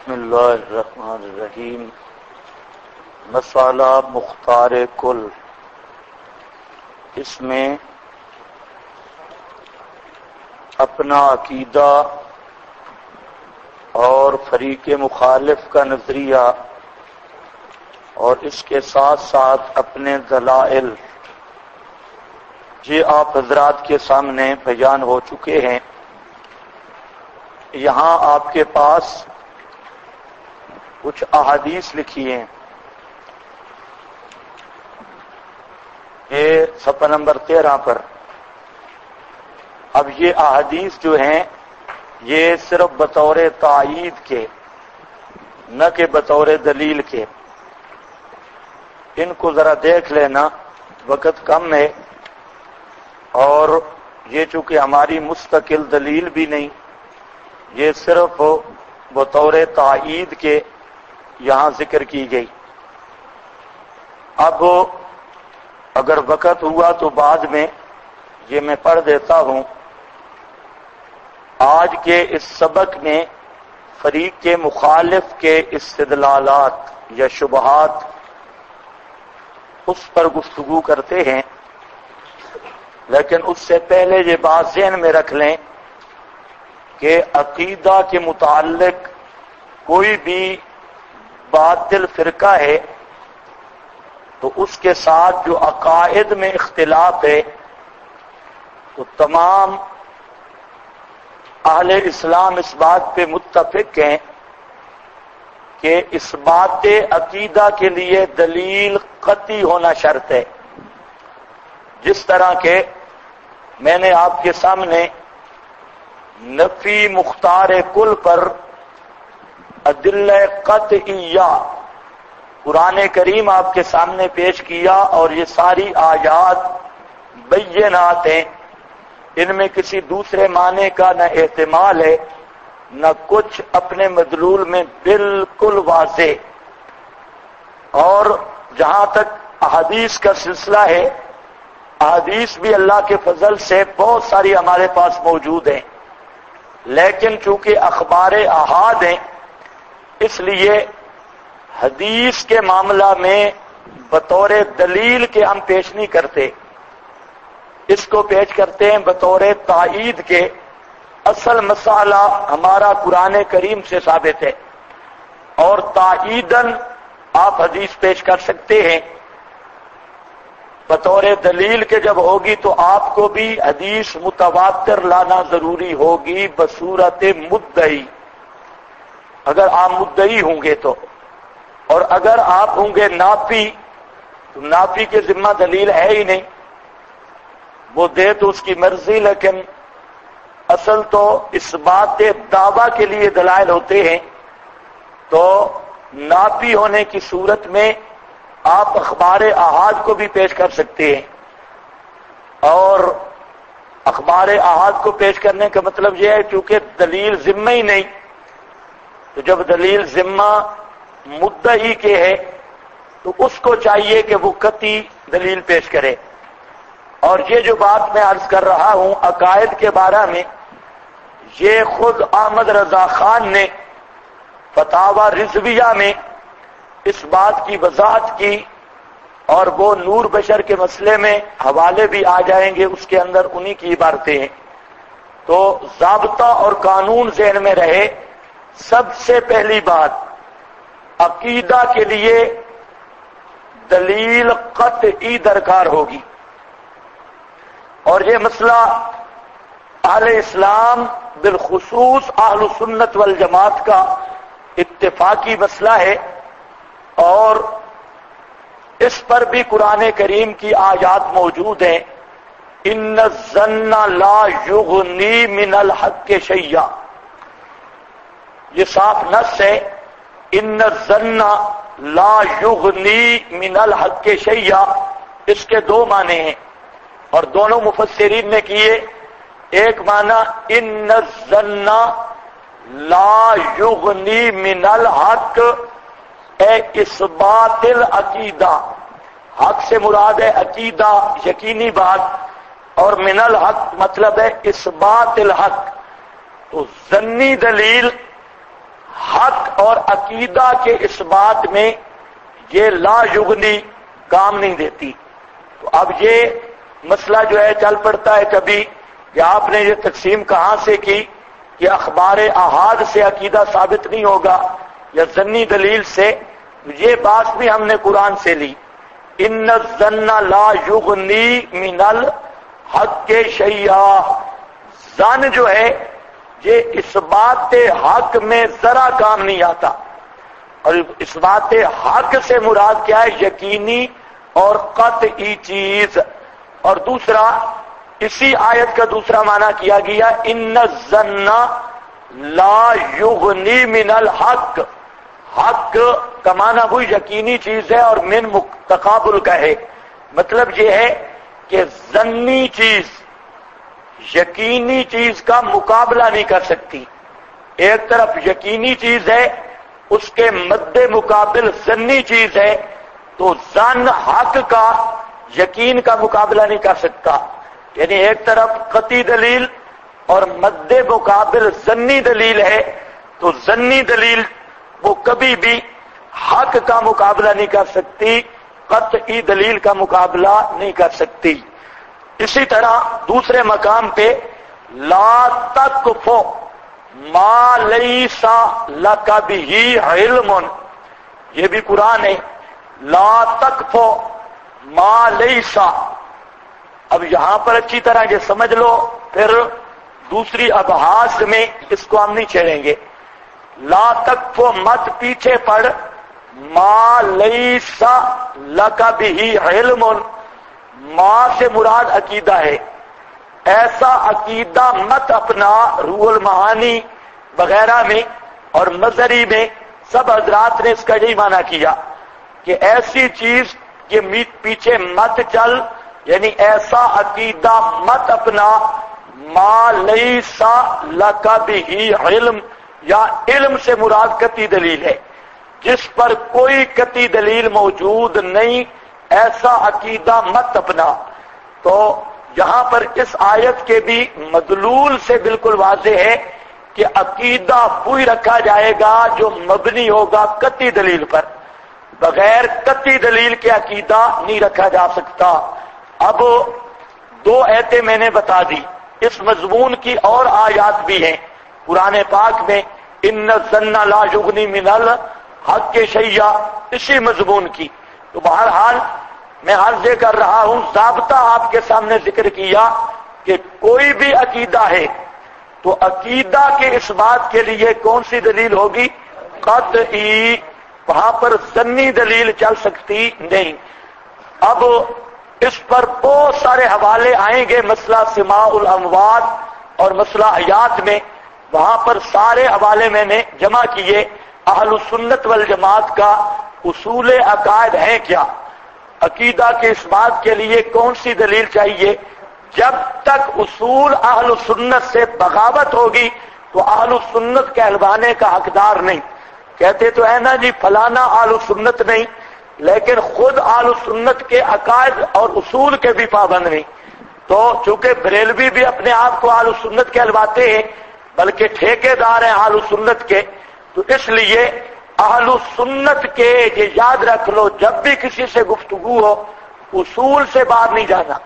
بسم اللہ الرحمن الرحیم۔ مسئلہ مختار کل، اس میں اپنا عقیدہ اور فریق مخالف کا نظریہ اور اس کے ساتھ ساتھ اپنے دلائل یہ آپ حضرات کے سامنے بیان ہو چکے ہیں۔ یہاں آپ کے پاس کچھ احادیث لکھی ہیں، یہ صفحہ نمبر 13 پر۔ اب یہ احادیث جو ہیں یہ صرف بطور تائید کے، نہ کہ بطور دلیل کے۔ ان کو ذرا دیکھ لینا، وقت کم ہے اور یہ چونکہ ہماری مستقل دلیل بھی نہیں، یہ صرف بطور تائید کے یہاں ذکر کی گئی۔ اب اگر وقت ہوا تو بعد میں یہ میں پڑھ دیتا ہوں۔ آج کے اس سبق میں فریق کے مخالف کے استدلالات یا شبہات اس پر گفتگو کرتے ہیں، لیکن اس سے پہلے یہ بات ذہن میں رکھ لیں کہ عقیدہ کے متعلق کوئی بھی باطل فرقہ ہے تو اس کے ساتھ جو عقائد میں اختلاف ہے تو تمام اہل اسلام اس بات پہ متفق ہیں کہ اس بات عقیدہ کے لیے دلیل قطعی ہونا شرط ہے۔ جس طرح کہ میں نے آپ کے سامنے نفی مختار کل پر ادلہ قطعیہ قرآن کریم آپ کے سامنے پیش کیا، اور یہ ساری آیات بینات ہیں، ان میں کسی دوسرے معنی کا نہ احتمال ہے نہ کچھ اپنے مدلول میں بالکل واضح۔ اور جہاں تک احادیث کا سلسلہ ہے، احادیث بھی اللہ کے فضل سے بہت ساری ہمارے پاس موجود ہیں، لیکن چونکہ اخبار احاد ہیں اس لیے حدیث کے معاملہ میں بطور دلیل کے ہم پیش نہیں کرتے، اس کو پیش کرتے ہیں بطور تائید کے۔ اصل مسئلہ ہمارا قرآن کریم سے ثابت ہے، اور تائیداً آپ حدیث پیش کر سکتے ہیں بطور دلیل کے۔ جب ہوگی تو آپ کو بھی حدیث متواتر لانا ضروری ہوگی بصورت مدعی، اگر آپ مدعی ہوں گے تو۔ اور اگر آپ ہوں گے نافی تو نافی کے ذمہ دلیل ہے ہی نہیں، وہ دے تو اس کی مرضی، لیکن اصل تو اس بات دعویٰ کے لیے دلائل ہوتے ہیں۔ تو نافی ہونے کی صورت میں آپ اخبار احاد کو بھی پیش کر سکتے ہیں، اور اخبار احاد کو پیش کرنے کا مطلب یہ ہے چونکہ دلیل ذمہ ہی نہیں، تو جب دلیل ذمہ مدعی کے ہے تو اس کو چاہیے کہ وہ قطعی دلیل پیش کرے۔ اور یہ جو بات میں عرض کر رہا ہوں عقائد کے بارے میں، یہ خود احمد رضا خان نے فتاوی رضویہ میں اس بات کی وضاحت کی، اور وہ نور بشر کے مسئلے میں حوالے بھی آ جائیں گے، اس کے اندر انہی کی عبارتیں ہیں۔ تو ضابطہ اور قانون ذہن میں رہے، سب سے پہلی بات عقیدہ کے لیے دلیل قطعی درکار ہوگی، اور یہ مسئلہ اہل اسلام بالخصوص اہل سنت والجماعت کا اتفاقی مسئلہ ہے، اور اس پر بھی قرآن کریم کی آیات موجود ہیں۔ ان الظن لا یغنی من الحق شیئا، یہ صاف نص ہے۔ ان الظن لا یغنی من الحق شیئا، اس کے دو معنی ہیں اور دونوں مفسرین نے کیے۔ ایک معنی ان الظن لا یغنی من الحق اے اثبات العقیدہ، حق سے مراد ہے عقیدہ یقینی بات، اور من الحق مطلب ہے اثبات الحق۔ تو ظنی دلیل حق اور عقیدہ کے اس بات میں یہ لا یغنی کام نہیں دیتی. تو اب یہ مسئلہ جو ہے چل پڑتا ہے کبھی کہ آپ نے یہ تقسیم کہاں سے کی کہ اخبار احاد سے عقیدہ ثابت نہیں ہوگا یا ظنی دلیل سے. یہ بات بھی ہم نے قرآن سے لی. ان الظن لا یغنی من الحق شیئا. ظن جو ہے یہ اس بات حق میں ذرا کام نہیں آتا. اور اس بات حق سے مراد کیا ہے؟ یقینی اور قطعی چیز. اور دوسرا اسی آیت کا دوسرا معنی کیا گیا ان الظن لا یغنی من الحق. حق کا معنی وہ یقینی چیز ہے اور من تقابل کا ہے. مطلب یہ ہے کہ ظنی چیز یقینی چیز کا مقابلہ نہیں کر سکتی. ایک طرف یقینی چیز ہے اس کے مد مقابل ظنی چیز ہے تو ظن حق کا یقین کا مقابلہ نہیں کر سکتا. یعنی ایک طرف قطعی دلیل اور مد مقابل ظنی دلیل ہے تو ظنی دلیل وہ کبھی بھی حق کا مقابلہ نہیں کر سکتی، قطعی دلیل کا مقابلہ نہیں کر سکتی. اسی طرح دوسرے مقام پہ لا تقف ما لیس لک بہ علم، یہ بھی قرآن ہے. لا تقف ما لیس. اب یہاں پر اچھی طرح یہ سمجھ لو، پھر دوسری ابحاث میں اس کو ہم نہیں چھیڑیں گے. لا تقف مت پیچھے پڑ ما لیس لک بہ علم. ما سے مراد عقیدہ ہے. ایسا عقیدہ مت اپنا. روح المعانی وغیرہ میں اور مظہری میں سب حضرات نے اس کا یہی معنی کیا کہ ایسی چیز کے پیچھے مت چل، یعنی ایسا عقیدہ مت اپنا ما لیس لک بہ علم، یا علم سے مراد قطعی دلیل ہے جس پر کوئی قطعی دلیل موجود نہیں، ایسا عقیدہ مت اپنا. تو یہاں پر اس آیت کے بھی مدلول سے بالکل واضح ہے کہ عقیدہ وہی رکھا جائے گا جو مبنی ہوگا قطعی دلیل پر. بغیر قطعی دلیل کے عقیدہ نہیں رکھا جا سکتا. اب دو ایتیں میں نے بتا دی. اس مضمون کی اور آیات بھی ہیں قرآن پاک میں. ان الظن لا یغنی من الحق شیئا، اسی مضمون کی. تو بہرحال میں عرض کر رہا ہوں، ضابطہ آپ کے سامنے ذکر کیا کہ کوئی بھی عقیدہ ہے تو عقیدہ کے اس بات کے لیے کون سی دلیل ہوگی؟ قطعی. وہاں پر ظنی دلیل چل سکتی نہیں. اب اس پر بہت سارے حوالے آئیں گے، مسئلہ سماع الاموات اور مسئلہ حیات میں. وہاں پر سارے حوالے میں نے جمع کیے. اہل السنت والجماعت کا اصول عقائد ہے کیا؟ عقیدہ کے اس بات کے لیے کون سی دلیل چاہیے؟ جب تک اصول اہل السنت سے بغاوت ہوگی تو اہل السنت کہلوانے کا حقدار نہیں. کہتے تو ہے نا جی فلانا اہل السنت نہیں، لیکن خود اہل السنت کے عقائد اور اصول کے بھی پابند نہیں. تو چونکہ بریلوی بھی اپنے آپ کو اہل السنت کہلواتے ہیں بلکہ ٹھیکیدار ہیں اہل السنت کے، تو اس لیے اہل السنت کے یہ یاد رکھ لو، جب بھی کسی سے گفتگو ہو اصول سے باہر نہیں جانا.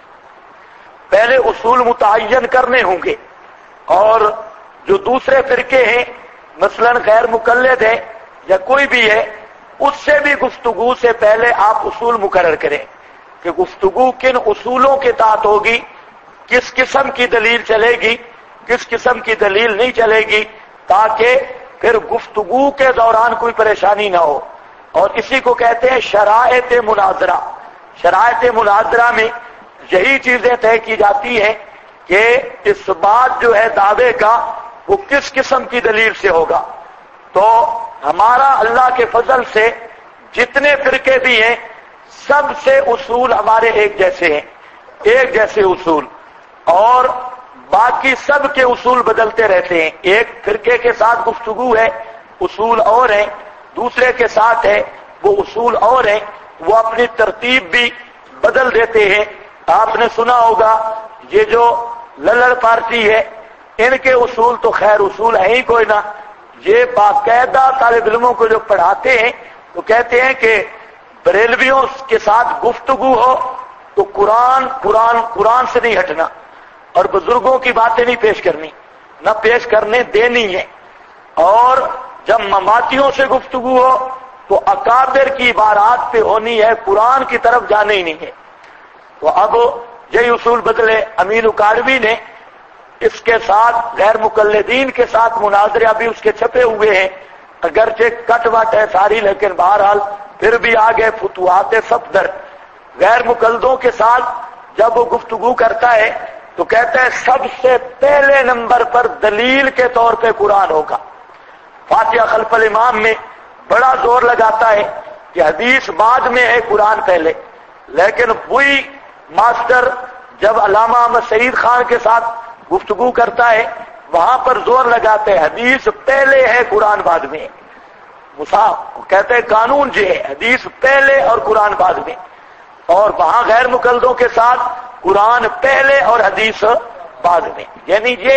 پہلے اصول متعین کرنے ہوں گے. اور جو دوسرے فرقے ہیں مثلا غیر مقلد ہے یا کوئی بھی ہے، اس سے بھی گفتگو سے پہلے آپ اصول مقرر کریں کہ گفتگو کن اصولوں کے تحت ہوگی، کس قسم کی دلیل چلے گی، کس قسم کی دلیل نہیں چلے گی، تاکہ پھر گفتگو کے دوران کوئی پریشانی نہ ہو. اور اسی کو کہتے ہیں شرائط مناظرہ. شرائط مناظرہ میں یہی چیزیں طے کی جاتی ہیں کہ اس بات جو ہے دعوے کا وہ کس قسم کی دلیل سے ہوگا. تو ہمارا اللہ کے فضل سے جتنے فرقے بھی ہیں سب سے اصول ہمارے ایک جیسے ہیں، ایک جیسے اصول. اور باقی سب کے اصول بدلتے رہتے ہیں. ایک فرقے کے ساتھ گفتگو ہے اصول اور ہیں، دوسرے کے ساتھ ہے وہ اصول اور ہیں، وہ اپنی ترتیب بھی بدل دیتے ہیں. آپ نے سنا ہوگا یہ جو للڑ پارٹی ہے ان کے اصول تو خیر اصول ہے ہی کوئی نہ، یہ باقاعدہ طالب علموں کو جو پڑھاتے ہیں تو کہتے ہیں کہ بریلویوں کے ساتھ گفتگو ہو تو قرآن سے نہیں ہٹنا، اور بزرگوں کی باتیں نہیں پیش کرنی، نہ پیش کرنے دینی ہے، اور جب مماتیوں سے گفتگو ہو تو اکابر کی عبارات پہ ہونی ہے، قرآن کی طرف جانے ہی نہیں ہے۔ تو اب یہی اصول بدلے امین اکاڑوی نے اس کے ساتھ غیر مقلدین کے ساتھ مناظرے ابھی اس کے چھپے ہوئے ہیں، اگرچہ کٹ وٹ ہے ساری، لیکن بہرحال پھر بھی آگے فتوحات صفدر غیر مقلدوں کے ساتھ جب وہ گفتگو کرتا ہے تو کہتا ہے سب سے پہلے نمبر پر دلیل کے طور پہ قرآن ہوگا۔ فاتحہ خلف الامام میں بڑا زور لگاتا ہے کہ حدیث بعد میں ہے، قرآن پہلے، لیکن وہی ماسٹر جب علامہ احمد سعید خان کے ساتھ گفتگو کرتا ہے وہاں پر زور لگاتے ہیں حدیث پہلے ہے قرآن بعد میں۔ کہتے ہیں قانون جو ہے حدیث پہلے اور قرآن بعد میں، اور وہاں غیر مقلدوں کے ساتھ قرآن پہلے اور حدیث بعد میں۔ یعنی یہ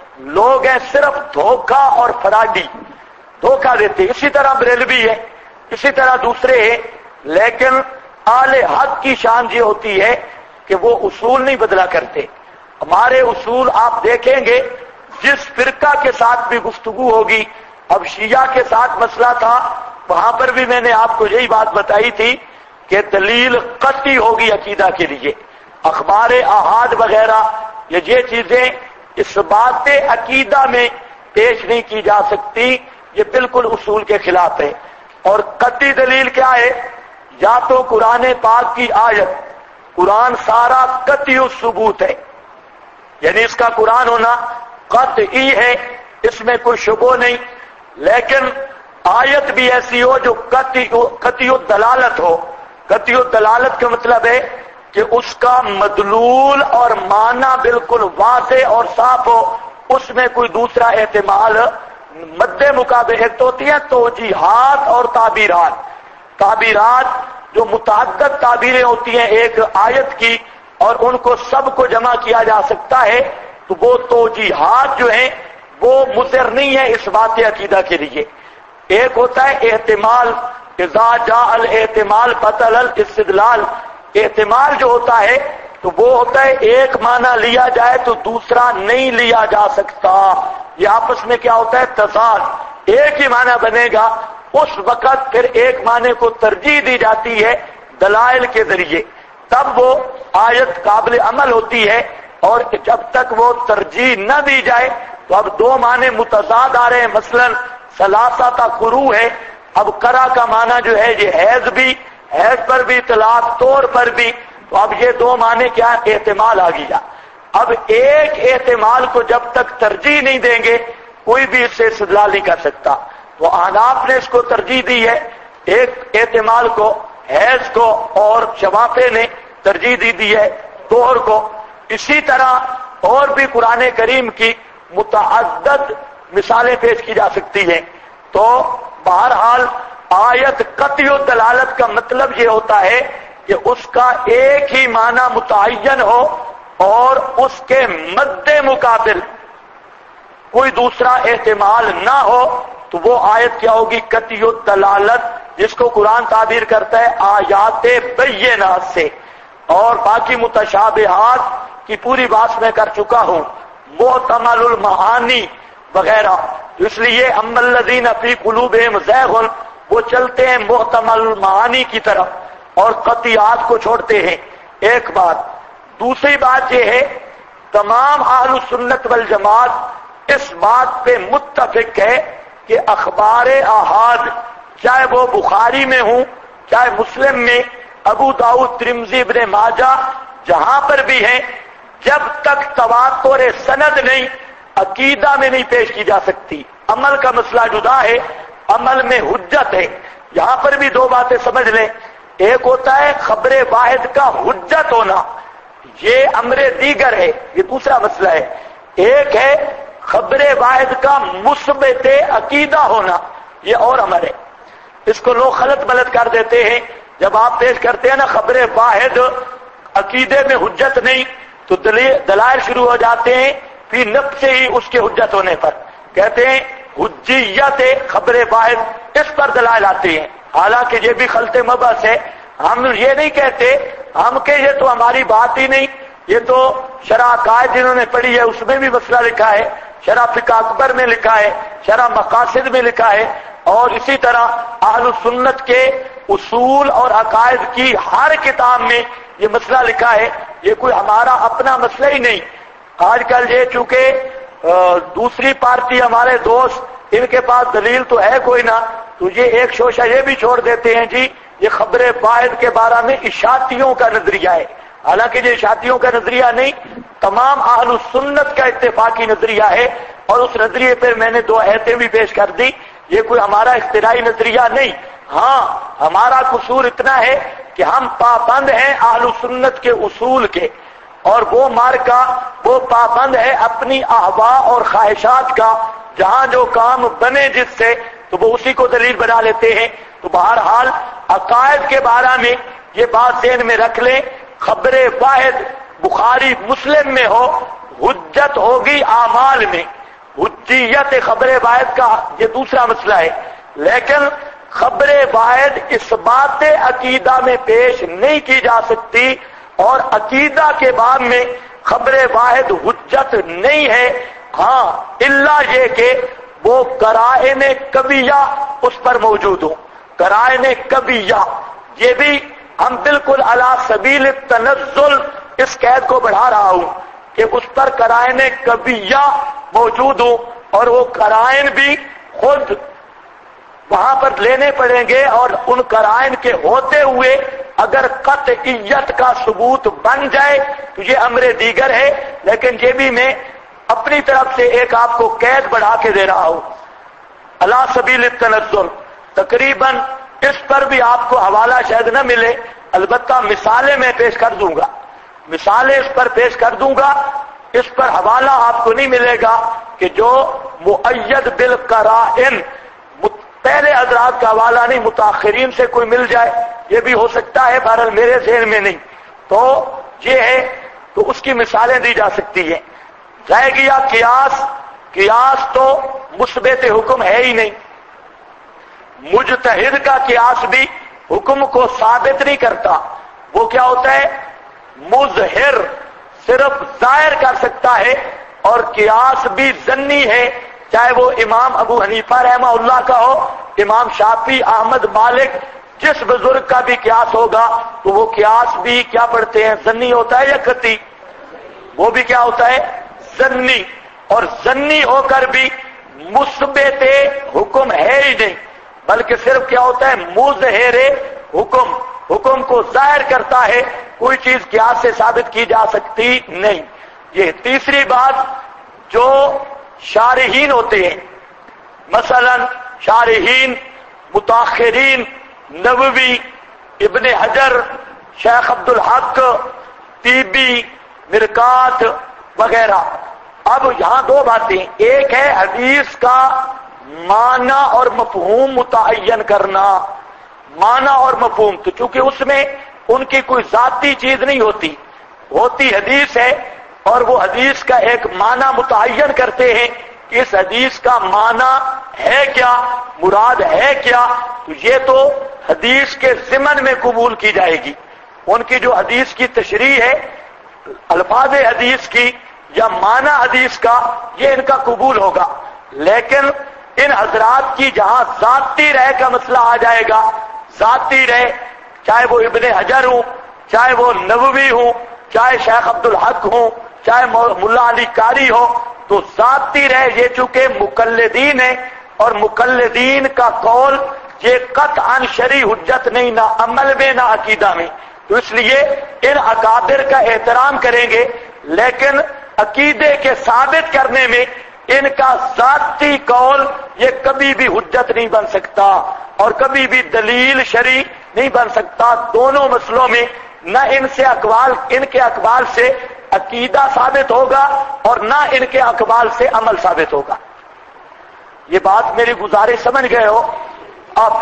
لوگ ہیں صرف دھوکہ اور فراڈی، دھوکہ دیتے۔ اسی طرح بریلوی ہے، اسی طرح دوسرے ہیں، لیکن اہل حق کی شان یہ ہوتی ہے کہ وہ اصول نہیں بدلا کرتے۔ ہمارے اصول آپ دیکھیں گے جس فرقہ کے ساتھ بھی گفتگو ہوگی، اب شیعہ کے ساتھ مسئلہ تھا، وہاں پر بھی میں نے آپ کو یہی بات بتائی تھی کہ دلیل قطعی ہوگی عقیدہ کے لیے، اخبار احاد وغیرہ یہ چیزیں اس بات عقیدہ میں پیش نہیں کی جا سکتی، یہ بالکل اصول کے خلاف ہے۔ اور قطعی دلیل کیا ہے؟ یا تو قرآن پاک کی آیت، قرآن سارا قطعی ثبوت ہے، یعنی اس کا قرآن ہونا قطعی ہے، اس میں کوئی شبہ نہیں، لیکن آیت بھی ایسی ہو جو قطعی دلالت ہو۔ قطعی دلالت کا مطلب ہے کہ اس کا مدلول اور معنی بالکل واضح اور صاف ہو، اس میں کوئی دوسرا احتمال مد مقابل۔ ایک تو ہوتی ہے توجیحات اور تعبیرات، تعبیرات جو متعدد تعبیریں ہوتی ہیں ایک آیت کی اور ان کو سب کو جمع کیا جا سکتا ہے، تو وہ توجیحات جو ہیں وہ مضر نہیں ہے اس بات عقیدہ کے لیے۔ ایک ہوتا ہے احتمال، اذا جاء الاحتمال بطل الاستدلال۔ احتمال جو ہوتا ہے تو وہ ہوتا ہے ایک معنی لیا جائے تو دوسرا نہیں لیا جا سکتا، یہ آپس میں کیا ہوتا ہے تضاد، ایک ہی معنی بنے گا، اس وقت پھر ایک معنی کو ترجیح دی جاتی ہے دلائل کے ذریعے، تب وہ آیت قابل عمل ہوتی ہے۔ اور جب تک وہ ترجیح نہ دی جائے تو اب دو معنی متضاد آ رہے ہیں، مثلا ثلاثہ قروء ہے، اب قرأ کا معنی جو ہے یہ حیض بھی، حیض پر بھی طلاق، طور پر بھی، تو اب یہ دو معنی کیا احتمال آ گیا۔ اب ایک احتمال کو جب تک ترجیح نہیں دیں گے کوئی بھی اس سے استدلال نہیں کر سکتا، تو احناف نے اس کو ترجیح دی ہے ایک احتمال کو، حیض کو، اور شوافع نے ترجیح دی ہے طہر کو۔ اسی طرح اور بھی قرآن کریم کی متعدد مثالیں پیش کی جا سکتی ہیں۔ تو بہرحال آیت قطعی دلالت کا مطلب یہ ہوتا ہے کہ اس کا ایک ہی معنی متعین ہو اور اس کے مد مقابل کوئی دوسرا احتمال نہ ہو، تو وہ آیت کیا ہوگی؟ قطعی دلالت، جس کو قرآن تعبیر کرتا ہے آیات بینات سے۔ اور باقی متشابہات کی پوری بات میں کر چکا ہوں، محتمل المعانی وغیرہ، اس لیے اما الذین فی قلوبہم زیغ وہ چلتے ہیں محتمل المعانی کی طرف اور قطعیات کو چھوڑتے ہیں۔ ایک بات، دوسری بات یہ ہے تمام اہل سنت والجماعت اس بات پہ متفق ہے کہ اخبار احاد چاہے وہ بخاری میں ہوں چاہے مسلم میں، ابو داؤد، ترمذی، ابن ماجہ، جہاں پر بھی ہیں، جب تک تواتر سند نہیں عقیدہ میں نہیں پیش کی جا سکتی۔ عمل کا مسئلہ جدا ہے، عمل میں حجت ہے۔ یہاں پر بھی دو باتیں سمجھ لیں، ایک ہوتا ہے خبر واحد کا حجت ہونا، یہ امر دیگر ہے، یہ دوسرا مسئلہ ہے۔ ایک ہے خبر واحد کا مثبت عقیدہ ہونا، یہ اور امر ہے۔ اس کو لوگ غلط ملت کر دیتے ہیں، جب آپ پیش کرتے ہیں نا خبر واحد عقیدے میں حجت نہیں تو دلائل شروع ہو جاتے ہیں فی نفس ہی اس کے حجت ہونے پر۔ کہتے ہیں حجیت خبر واحد اس پر دلائل آتے ہیں. حالانکہ یہ بھی خلط مبحث ہے. ہم یہ نہیں کہتے ہم کہ یہ تو ہماری بات ہی نہیں، یہ تو شرح عقائد جنہوں نے پڑھی ہے اس میں بھی مسئلہ لکھا ہے، شرح فقہ اکبر میں لکھا ہے، شرح مقاصد میں لکھا ہے، اور اسی طرح اہل سنت کے اصول اور عقائد کی ہر کتاب میں یہ مسئلہ لکھا ہے. یہ کوئی ہمارا اپنا مسئلہ ہی نہیں. آج کل یہ چونکہ دوسری پارٹی ہمارے دوست ان کے پاس دلیل تو ہے کوئی نہ، تو یہ ایک شوشہ یہ بھی چھوڑ دیتے ہیں جی یہ خبر واحد کے بارے میں اشاعتیوں کا نظریہ ہے. حالانکہ یہ اشاعتیوں کا نظریہ نہیں، تمام اہل السنت کا اتفاقی نظریہ ہے. اور اس نظریے پر میں نے 2 آیتیں بھی پیش کر دی. یہ کوئی ہمارا اختراعی نظریہ نہیں. ہاں ہمارا قصور اتنا ہے کہ ہم پابند ہیں اہل السنت کے اصول کے، اور وہ مارکا وہ پابند ہے اپنی احوا اور خواہشات کا. جہاں جو کام بنے جس سے تو وہ اسی کو دلیل بنا لیتے ہیں. تو بہرحال عقائد کے بارے میں یہ بات ذہن میں رکھ لیں، خبر واحد بخاری مسلم میں ہو حجت ہوگی اعمال میں. حجیت خبر واحد کا یہ دوسرا مسئلہ ہے. لیکن خبر واحد اس بات عقیدہ میں پیش نہیں کی جا سکتی، اور عقیدہ کے باب میں خبر واحد حجت نہیں ہے. ہاں الا یہ کہ وہ قرائن قویہ اس پر موجود ہوں. قرائن قویہ یہ بھی ہم بالکل علی سبیل التنزل اس قید کو بڑھا رہا ہوں کہ اس پر قرائن قویہ موجود ہوں، اور وہ قرائن بھی خود وہاں پر لینے پڑیں گے. اور ان قرائن کے ہوتے ہوئے اگر قطعیت کا ثبوت بن جائے تو یہ امر دیگر ہے. لیکن یہ بھی میں اپنی طرف سے ایک آپ کو قید بڑھا کے دے رہا ہوں علی سبیل التنزل. تقریباً اس پر بھی آپ کو حوالہ شاید نہ ملے، البتہ مثالیں میں پیش کر دوں گا، مثالیں اس پر پیش کر دوں گا. اس پر حوالہ آپ کو نہیں ملے گا کہ جو مؤید بالقرائن، پہلے حضرات کا حوالہ نہیں متاخرین سے کوئی مل جائے، یہ بھی ہو سکتا ہے، بہرحال میرے ذہن میں نہیں. تو یہ ہے، تو اس کی مثالیں دی جا سکتی ہیں. رہ گیا قیاس. قیاس تو مثبت حکم ہے ہی نہیں. مجتہد کا قیاس بھی حکم کو ثابت نہیں کرتا. وہ کیا ہوتا ہے؟ مظہر، صرف ظاہر کر سکتا ہے. اور قیاس بھی ظنی ہے، چاہے وہ امام ابو حنیفہ رحمہ اللہ کا ہو، امام شافعی، احمد، مالک، جس بزرگ کا بھی قیاس ہوگا تو وہ قیاس بھی کیا پڑھتے ہیں؟ ظنی ہوتا ہے یا قطعی؟ وہ بھی کیا ہوتا ہے؟ ظنی. اور ظنی ہو کر بھی مثبت حکم ہے ہی نہیں، بلکہ صرف کیا ہوتا ہے؟ مظہر حکم، حکم کو ظاہر کرتا ہے، کوئی چیز قیاس سے ثابت کی جا سکتی نہیں. یہ تیسری بات، جو شارحین ہوتے ہیں، مثلا شارحین متاخرین، نووی، ابن حجر، شیخ عبد الحق، طیبی، مرکات وغیرہ. اب یہاں 2 باتیں، ایک ہے حدیث کا معنی اور مفہوم متعین کرنا. معنی اور مفہوم تو چونکہ اس میں ان کی کوئی ذاتی چیز نہیں ہوتی حدیث ہے، اور وہ حدیث کا ایک معنی متعین کرتے ہیں کہ اس حدیث کا معنی ہے کیا، مراد ہے کیا. تو یہ تو حدیث کے ضمن میں قبول کی جائے گی. ان کی جو حدیث کی تشریح ہے، الفاظ حدیث کی یا معنی حدیث کا، یہ ان کا قبول ہوگا. لیکن ان حضرات کی جہاں ذاتی رائے کا مسئلہ آ جائے گا، ذاتی رائے، چاہے وہ ابن حجر ہوں، چاہے وہ نووی ہوں، چاہے شیخ عبد الحق ہوں، چاہے ملا علی قاری ہو، تو ذاتی رائے یہ چونکہ مقلدین ہیں، اور مقلدین کا قول یہ قطعاً شرعی حجت نہیں، نہ عمل میں نہ عقیدہ میں. تو اس لیے ان اکابر کا احترام کریں گے، لیکن عقیدے کے ثابت کرنے میں ان کا ذاتی قول یہ کبھی بھی حجت نہیں بن سکتا، اور کبھی بھی دلیل شرعی نہیں بن سکتا. دونوں مسئلوں میں نہ ان کے اقوال سے عقیدہ ثابت ہوگا، اور نہ ان کے اقوال سے عمل ثابت ہوگا. یہ بات میری گزارش سمجھ گئے ہو؟ اب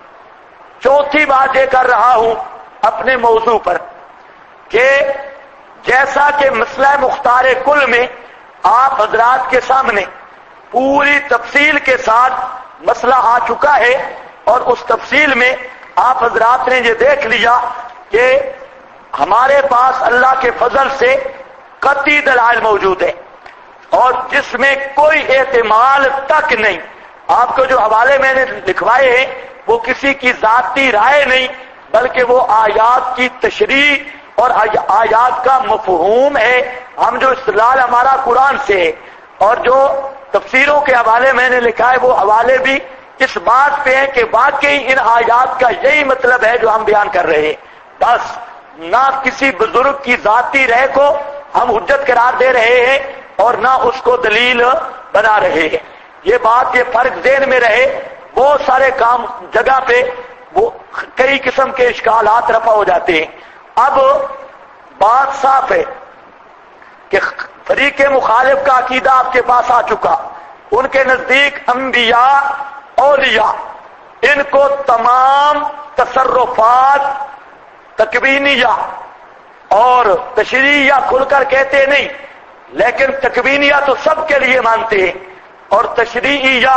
چوتھی بات یہ کر رہا ہوں اپنے موضوع پر کہ جیسا کہ مسئلہ مختار کل میں آپ حضرات کے سامنے پوری تفصیل کے ساتھ مسئلہ آ چکا ہے، اور اس تفصیل میں آپ حضرات نے یہ دیکھ لیا کہ ہمارے پاس اللہ کے فضل سے قطعی دلائل موجود ہے، اور جس میں کوئی احتمال تک نہیں۔ آپ کو جو حوالے میں نے لکھوائے ہیں وہ کسی کی ذاتی رائے نہیں، بلکہ وہ آیات کی تشریح اور آیات کا مفہوم ہے۔ ہم جو استدلال ہمارا قرآن سے ہے، اور جو تفسیروں کے حوالے میں نے لکھا ہے وہ حوالے بھی اس بات پہ ہیں کہ واقعی ان آیات کا یہی مطلب ہے جو ہم بیان کر رہے ہیں۔ بس نہ کسی بزرگ کی ذاتی رائے کو ہم حجت قرار دے رہے ہیں اور نہ اس کو دلیل بنا رہے ہیں۔ یہ بات، یہ فرق ذہن میں رہے۔ بہت سارے کام جگہ پہ وہ کئی قسم کے اشکالات رفع ہو جاتے ہیں۔ اب بات صاف ہے کہ فریق مخالف کا عقیدہ آپ کے پاس آ چکا۔ ان کے نزدیک انبیاء، اولیاء، ان کو تمام تصرفات تکوینیہ اور تشریعیہ کھل کر کہتے نہیں، لیکن تکوینیہ تو سب کے لیے مانتے ہیں، اور تشریعیہ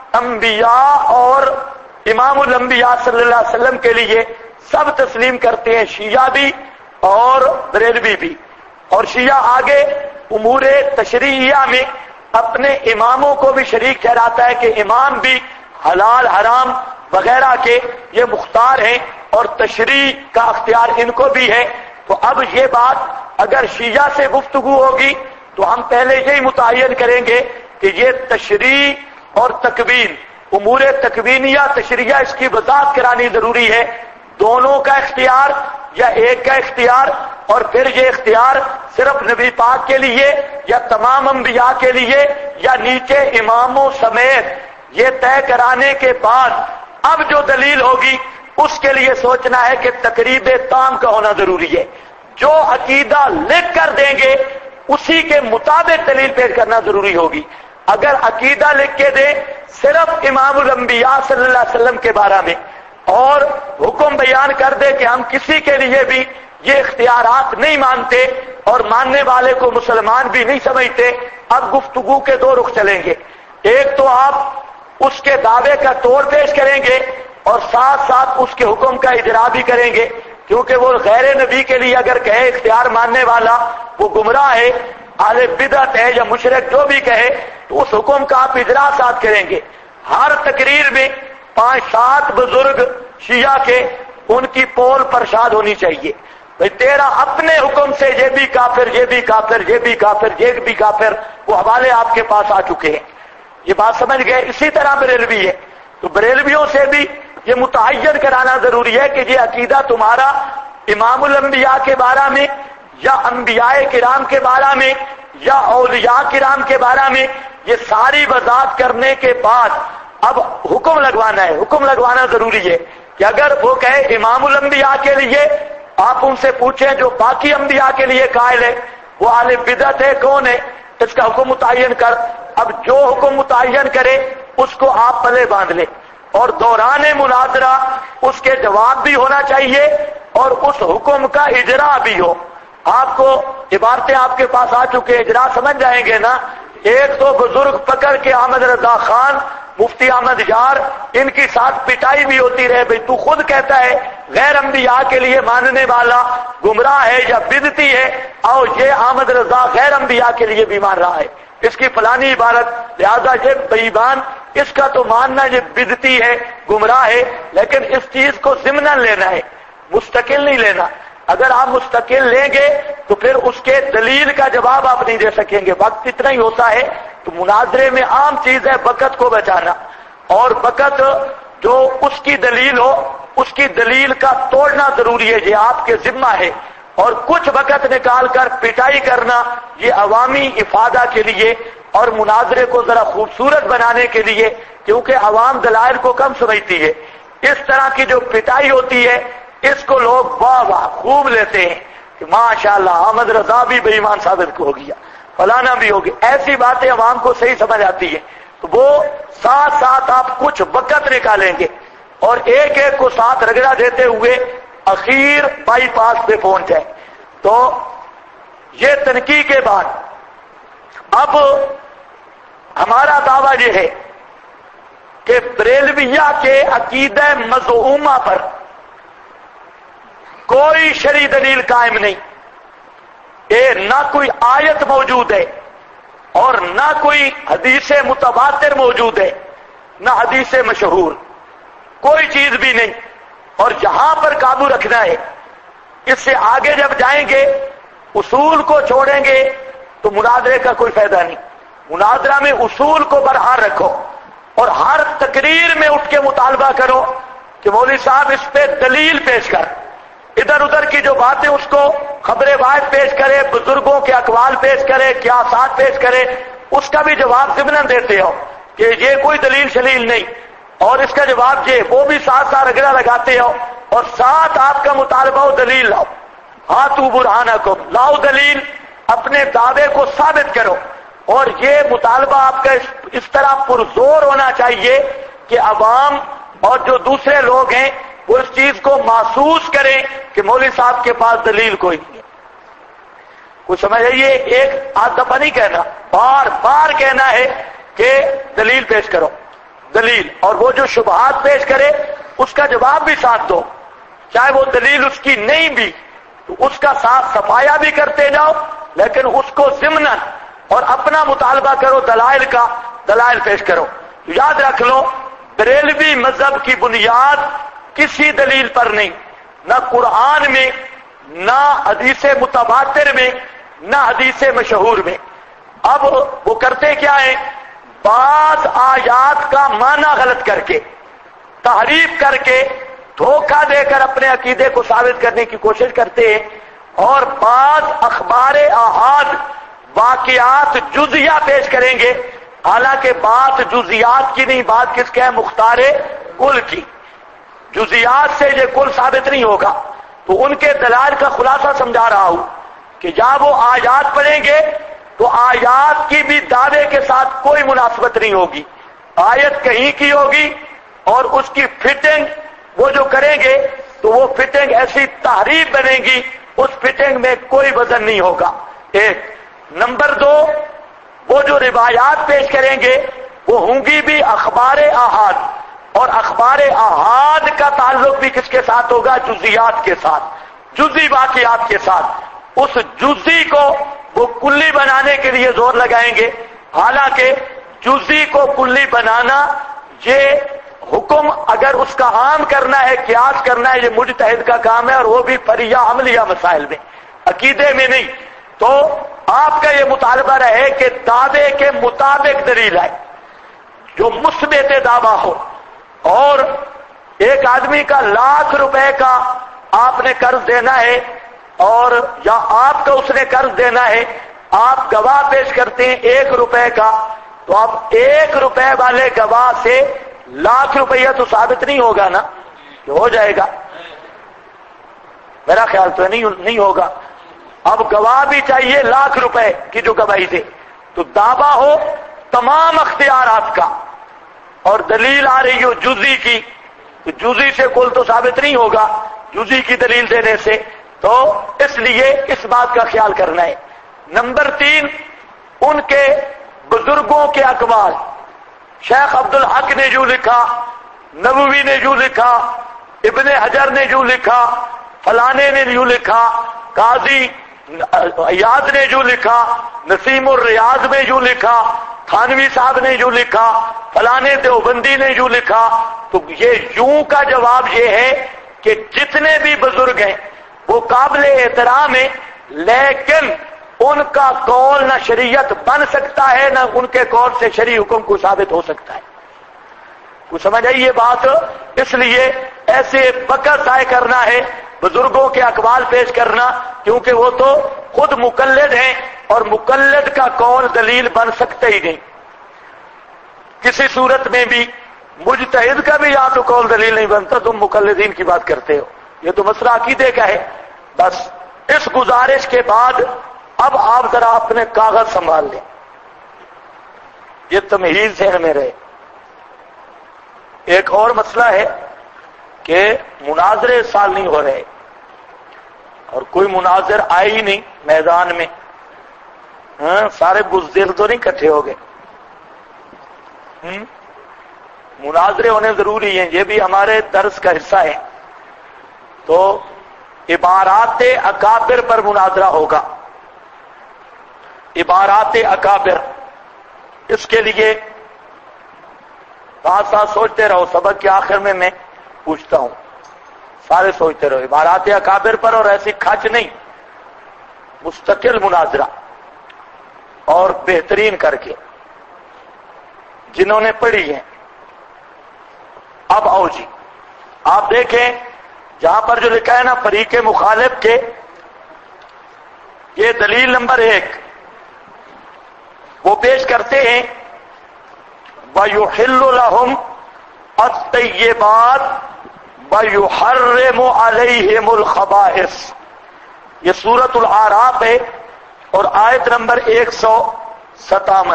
انبیاء اور امام الانبیاء صلی اللہ علیہ وسلم کے لیے سب تسلیم کرتے ہیں، شیعہ بھی اور بریلوی بھی۔ اور شیعہ آگے امور تشریعیہ میں اپنے اماموں کو بھی شریک ٹھہراتا ہے کہ امام بھی حلال حرام وغیرہ کے یہ مختار ہیں، اور تشریع کا اختیار ان کو بھی ہے۔ تو اب یہ بات اگر شیعہ سے گفتگو ہوگی تو ہم پہلے یہی متعین کریں گے کہ یہ تشریع اور تکوین، امور تکوینیہ تشریعہ، اس کی وضاحت کرانی ضروری ہے۔ دونوں کا اختیار یا ایک کا اختیار، اور پھر یہ اختیار صرف نبی پاک کے لیے یا تمام انبیاء کے لیے یا نیچے اماموں سمیت، یہ طے کرانے کے بعد اب جو دلیل ہوگی اس کے لیے سوچنا ہے کہ تقریب تام کا ہونا ضروری ہے۔ جو عقیدہ لکھ کر دیں گے اسی کے مطابق دلیل پیش کرنا ضروری ہوگی۔ اگر عقیدہ لکھ کے دیں صرف امام الانبیاء صلی اللہ علیہ وسلم کے بارے میں، اور حکم بیان کر دے کہ ہم کسی کے لیے بھی یہ اختیارات نہیں مانتے اور ماننے والے کو مسلمان بھی نہیں سمجھتے، اب گفتگو کے دو رخ چلیں گے۔ ایک تو آپ اس کے دعوے کا توڑ پیش کریں گے اور ساتھ ساتھ اس کے حکم کا اجرا بھی کریں گے، کیونکہ وہ غیر نبی کے لیے اگر کہے اختیار ماننے والا وہ گمراہ ہے، اہل بدعت ہے یا مشرک جو بھی کہے، تو اس حکم کا آپ اجرا ساتھ کریں گے۔ ہر تقریر میں 5-7 بزرگ شیعہ کے ان کی پول پرشاد ہونی چاہیے، بھئی تیرا اپنے حکم سے یہ بھی کافر، یہ بھی کافر، یہ بھی کافر، یہ بھی کافر، وہ حوالے آپ کے پاس آ چکے ہیں۔ یہ بات سمجھ گئے؟ اسی طرح بریلوی ہے، تو بریلویوں سے بھی یہ متعین کرانا ضروری ہے کہ یہ عقیدہ تمہارا امام الانبیاء کے بارے میں یا انبیاء کرام کے بارے میں یا اولیاء کرام کے بارے میں، یہ ساری وضاحت کرنے کے بعد اب حکم لگوانا ہے۔ حکم لگوانا ضروری ہے کہ اگر وہ کہے امام الانبیاء کے لیے، آپ ان سے پوچھیں جو باقی انبیاء کے لیے قائل ہے وہ اہل بدعت ہے، کون ہے، اس کا حکم متعین کر۔ اب جو حکم متعین کرے اس کو آپ پلے باندھ لیں، اور دوران مناظرہ اس کے جواب بھی ہونا چاہیے اور اس حکم کا اجرا بھی ہو۔ آپ کو عبارتیں آپ کے پاس آ چکے، اجرا سمجھ جائیں گے نا۔ ایک تو بزرگ پکڑ کے احمد رضا خان، مفتی احمد یار، ان کی ساتھ پٹائی بھی ہوتی رہے، بھئی تو خود کہتا ہے غیر انبیاء کے لیے ماننے والا گمراہ ہے یا بدعتی ہے، اور یہ احمد رضا غیر انبیاء کے لیے بھی مان رہا ہے، اس کی فلانی عبارت، لہذا یہ بےایمان، اس کا تو ماننا یہ بدعتی ہے، گمراہ ہے، لیکن اس چیز کو ضمناً لینا ہے، مستقل نہیں لینا۔ اگر آپ مستقل لیں گے تو پھر اس کے دلیل کا جواب آپ نہیں دے سکیں گے، وقت اتنا ہی ہوتا ہے۔ تو مناظرے میں عام چیز ہے وقت کو بچانا، اور وقت جو اس کی دلیل ہو اس کی دلیل کا توڑنا ضروری ہے، یہ آپ کے ذمہ ہے۔ اور کچھ وقت نکال کر پٹائی کرنا یہ عوامی افادہ کے لیے اور مناظرے کو ذرا خوبصورت بنانے کے لیے، کیونکہ عوام دلائل کو کم سمجھتی ہے۔ اس طرح کی جو پٹائی ہوتی ہے اس کو لوگ واہ واہ خوب لیتے ہیں کہ ماشاءاللہ احمد رضا بھی بے ایمان ثابت ہو گیا، فلانا بھی ہو گیا، ایسی باتیں عوام کو صحیح سمجھ آتی ہیں۔ تو وہ ساتھ ساتھ آپ کچھ وقت نکالیں گے اور ایک ایک کو ساتھ رگڑا دیتے ہوئے اخیر بائی پاس پہ پہنچ جائے۔ تو یہ تنقیح کے بعد اب ہمارا دعویٰ یہ ہے کہ بریلویہ کے عقیدہ مذمومہ پر کوئی شرعی دلیل قائم نہیں، نہ کوئی آیت موجود ہے اور نہ کوئی حدیث متواتر موجود ہے، نہ حدیث مشہور، کوئی چیز بھی نہیں۔ اور جہاں پر قابو رکھنا ہے، اس سے آگے جب جائیں گے اصول کو چھوڑیں گے تو مناظرے کا کوئی فائدہ نہیں۔ مناظرہ میں اصول کو برحال رکھو اور ہر تقریر میں اٹھ کے مطالبہ کرو کہ مولوی صاحب اس پہ دلیل پیش کر، ادھر ادھر کی جو باتیں اس کو خبر واحد پیش کرے، بزرگوں کے اقوال پیش کرے، قیاسات پیش کرے، اس کا بھی جواب ضمناً دیتے ہو کہ یہ کوئی دلیل شلیل نہیں، اور اس کا جواب یہ، وہ بھی ساتھ ساتھ رگڑا لگاتے ہو، اور ساتھ آپ کا مطالبہ ہو دلیل لاؤ، ہاتھو برہانکم، لاؤ دلیل، اپنے دعوے کو ثابت کرو۔ اور یہ مطالبہ آپ کا اس طرح پرزور ہونا چاہیے کہ عوام اور جو دوسرے لوگ ہیں وہ اس چیز کو محسوس کریں کہ مولوی صاحب کے پاس دلیل کوئی نہیں ہے۔ کچھ سمجھ آئیے، ایک آدھ دفعہ نہیں کہنا، بار بار کہنا ہے کہ دلیل پیش کرو، دلیل، اور وہ جو شبہات پیش کرے اس کا جواب بھی ساتھ دو، چاہے وہ دلیل اس کی نہیں بھی تو اس کا ساتھ صفایا بھی کرتے جاؤ، لیکن اس کو ضمناً اور اپنا مطالبہ کرو، دلائل کا دلائل پیش کرو۔ یاد رکھ لو، بریلوی مذہب کی بنیاد کسی دلیل پر نہیں، نہ قرآن میں، نہ حدیث متواتر میں، نہ حدیث مشہور میں۔ اب وہ کرتے کیا ہیں، بعض آیات کا معنی غلط کر کے، تحریف کر کے، دھوکہ دے کر اپنے عقیدے کو ثابت کرنے کی کوشش کرتے ہیں، اور بعض اخبار احاد واقعات جزیہ پیش کریں گے، حالانکہ بات جزیات کی نہیں، بات کس کا ہے، مختار کل کی۔ جزیات سے یہ کل ثابت نہیں ہوگا، تو ان کے دلائل کا خلاصہ سمجھا رہا ہوں کہ جب وہ آیات پڑھیں گے تو آیات کی بھی دعوے کے ساتھ کوئی مناسبت نہیں ہوگی، آیت کہیں کی ہوگی اور اس کی فٹنگ وہ جو کریں گے تو وہ فٹنگ ایسی تحریف بنے گی، اس فٹنگ میں کوئی وزن نہیں ہوگا۔ ایک نمبر دو، وہ جو روایات پیش کریں گے وہ ہوں گی بھی اخبار احاد، اور اخبار احاد کا تعلق بھی کس کے ساتھ ہوگا، جزیات کے ساتھ، جزی واقعات کے ساتھ۔ اس جزی کو وہ کلی بنانے کے لیے زور لگائیں گے، حالانکہ جزی کو کلی بنانا، یہ حکم اگر اس کا عام کرنا ہے، قیاس کرنا ہے، یہ مجتہد کا کام ہے، اور وہ بھی فریہ عملیہ مسائل میں، عقیدے میں نہیں۔ تو آپ کا یہ مطالبہ رہے کہ دعوے کے مطابق دلیل ہے جو مثبت دعویٰ ہو، اور ایک آدمی کا ₹1,00,000 کا آپ نے قرض دینا ہے، اور یا آپ کا اس نے قرض دینا ہے، آپ گواہ پیش کرتے ہیں ₹1 کا، تو آپ ₹1 والے گواہ سے ₹1,00,000 تو ثابت نہیں ہوگا نا، یہ ہو جائے گا، میرا خیال تو نہیں ہوگا۔ اب گواہ بھی چاہیے ₹1,00,000 کی جو گواہی دے، تو دعویٰ ہو تمام اختیارات کا، اور دلیل آ رہی ہو جزی کی، تو جزی سے کل تو ثابت نہیں ہوگا جزی کی دلیل دینے سے، تو اس لیے اس بات کا خیال کرنا ہے۔ نمبر 3، ان کے بزرگوں کے اقوال، شیخ عبدالحق نے جو لکھا، نووی نے جو لکھا، ابن حجر نے جو لکھا، فلانے نے جو لکھا، قاضی عیاض نے جو لکھا، نسیم الریاض میں جو لکھا، تھانوی صاحب نے جو لکھا، فلانے دیوبندی نے جو لکھا، تو یہ یوں کا جواب یہ ہے کہ جتنے بھی بزرگ ہیں وہ قابل احترام ہیں، لیکن ان کا قول نہ شریعت بن سکتا ہے، نہ ان کے قول سے شرعی حکم کو ثابت ہو سکتا ہے۔ کچھ سمجھ آئی یہ بات؟ اس لیے ایسے وقت ضائع کرنا ہے بزرگوں کے اقوال پیش کرنا، کیونکہ وہ تو خود مقلد ہیں، اور مقلد کا قول دلیل بن سکتا ہی نہیں کسی صورت میں بھی۔ مجتہد کا بھی یا تو قول دلیل نہیں بنتا، تم مقلدین کی بات کرتے ہو، یہ تو مسئلہ عقیدے کا ہے۔ بس اس گزارش کے بعد اب آپ ذرا اپنے کاغذ سنبھال لیں، یہ تمہیز ذہن میں رہے۔ ایک اور مسئلہ ہے کہ مناظرے اس سال نہیں ہو رہے، اور کوئی مناظر آئے ہی نہیں میدان میں، سارے بزدل تو نہیں اکٹھے ہو گئے، مناظرے ہونے ضروری ہیں، یہ بھی ہمارے درس کا حصہ ہے۔ تو عبارات اکابر پر مناظرہ ہوگا، عبارات اکابر۔ اس کے لیے ساتھ ساتھ سوچتے رہو، سبق کے آخر میں پوچھتا ہوں، سارے سوچتے رہو عبارات اکابر پر، اور ایسی کھچ نہیں، مستقل مناظرہ اور بہترین کر کے جنہوں نے پڑھی ہے۔ اب آؤ جی، آپ دیکھیں جہاں پر جو لکھا ہے نا فریق مخالف کے، یہ دلیل نمبر 1 وہ پیش کرتے ہیں وَيُحِلُّ لَهُمْ الطَّيِّبَاتِ وَيُحَرِّمُ عَلَيْهِمُ الْخَبَائِثَ۔ یہ سورۃ الاعراف ہے اور آیت نمبر 157۔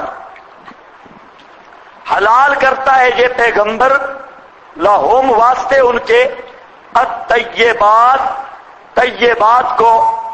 حلال کرتا ہے یہ پیغمبر لہم واسطے ان کے الطیبات، طیبات کو،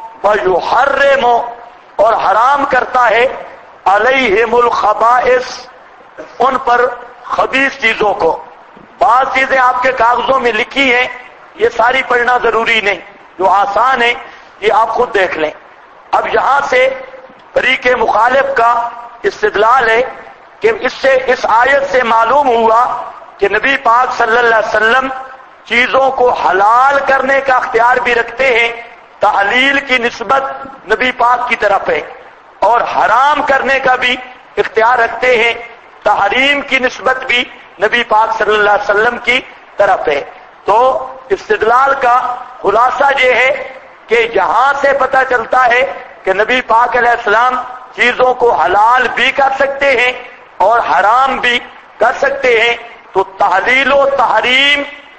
ویحرم اور حرام کرتا ہے علیہم الخبائث ان پر خبیث چیزوں کو۔ بعض چیزیں آپ کے کاغذوں میں لکھی ہیں، یہ ساری پڑھنا ضروری نہیں، جو آسان ہے یہ آپ خود دیکھ لیں۔ اب یہاں سے فریق مخالف کا استدلال ہے کہ اس آیت سے معلوم ہوا کہ نبی پاک صلی اللہ علیہ وسلم چیزوں کو حلال کرنے کا اختیار بھی رکھتے ہیں، تحلیل کی نسبت نبی پاک کی طرف ہے، اور حرام کرنے کا بھی اختیار رکھتے ہیں، تحریم کی نسبت بھی نبی پاک صلی اللہ علیہ وسلم کی طرف ہے۔ تو استدلال کا خلاصہ یہ ہے کہ یہاں سے پتہ چلتا ہے کہ نبی پاک علیہ السلام چیزوں کو حلال بھی کر سکتے ہیں اور حرام بھی کر سکتے ہیں۔ تو تحلیل و تحریم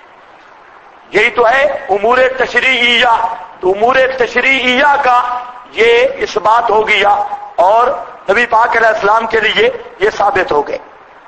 یہی تو ہے امور تشریعیہ، تو امور تشریعیہ کا یہ اس بات ہو گیا اور نبی پاک علیہ السلام کے لیے یہ ثابت ہو گئے۔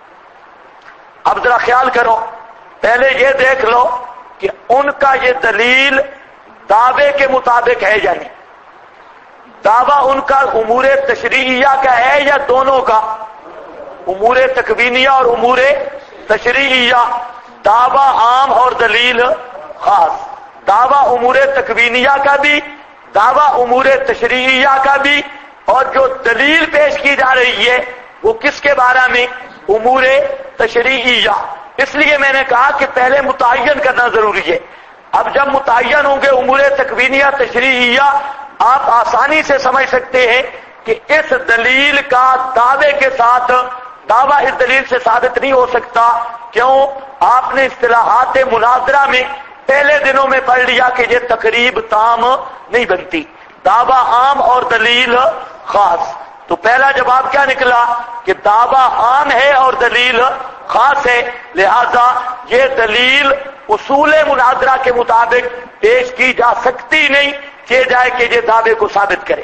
اب ذرا خیال کرو، پہلے یہ دیکھ لو کہ ان کا یہ دلیل دعوے کے مطابق ہے یا نہیں۔ دعویٰ ان کا امور تشریعیہ کا ہے یا دونوں کا؟ امور تکوینیہ اور امور تشریعیہ، دعویٰ عام اور دلیل خاص۔ دعویٰ امور تکوینیہ کا بھی، دعویٰ امور تشریعیہ کا بھی، اور جو دلیل پیش کی جا رہی ہے وہ کس کے بارے میں؟ امور تشریعیہ۔ اس لیے میں نے کہا کہ پہلے متعین کرنا ضروری ہے۔ اب جب متعین ہوں گے امور تکوینیہ تشریعیہ، آپ آسانی سے سمجھ سکتے ہیں کہ اس دلیل کا دعوے کے ساتھ دعویٰ اس دلیل سے ثابت نہیں ہو سکتا۔ کیوں؟ آپ نے اصطلاحات مناظرہ میں پہلے دنوں میں پڑھ لیا کہ یہ تقریب تام نہیں بنتی، دعویٰ عام اور دلیل خاص۔ تو پہلا جواب کیا نکلا کہ دعویٰ عام ہے اور دلیل خاص ہے، لہذا یہ دلیل اصول مناظرہ کے مطابق پیش کی جا سکتی نہیں کہ جائے کہ یہ دعوے کو ثابت کرے۔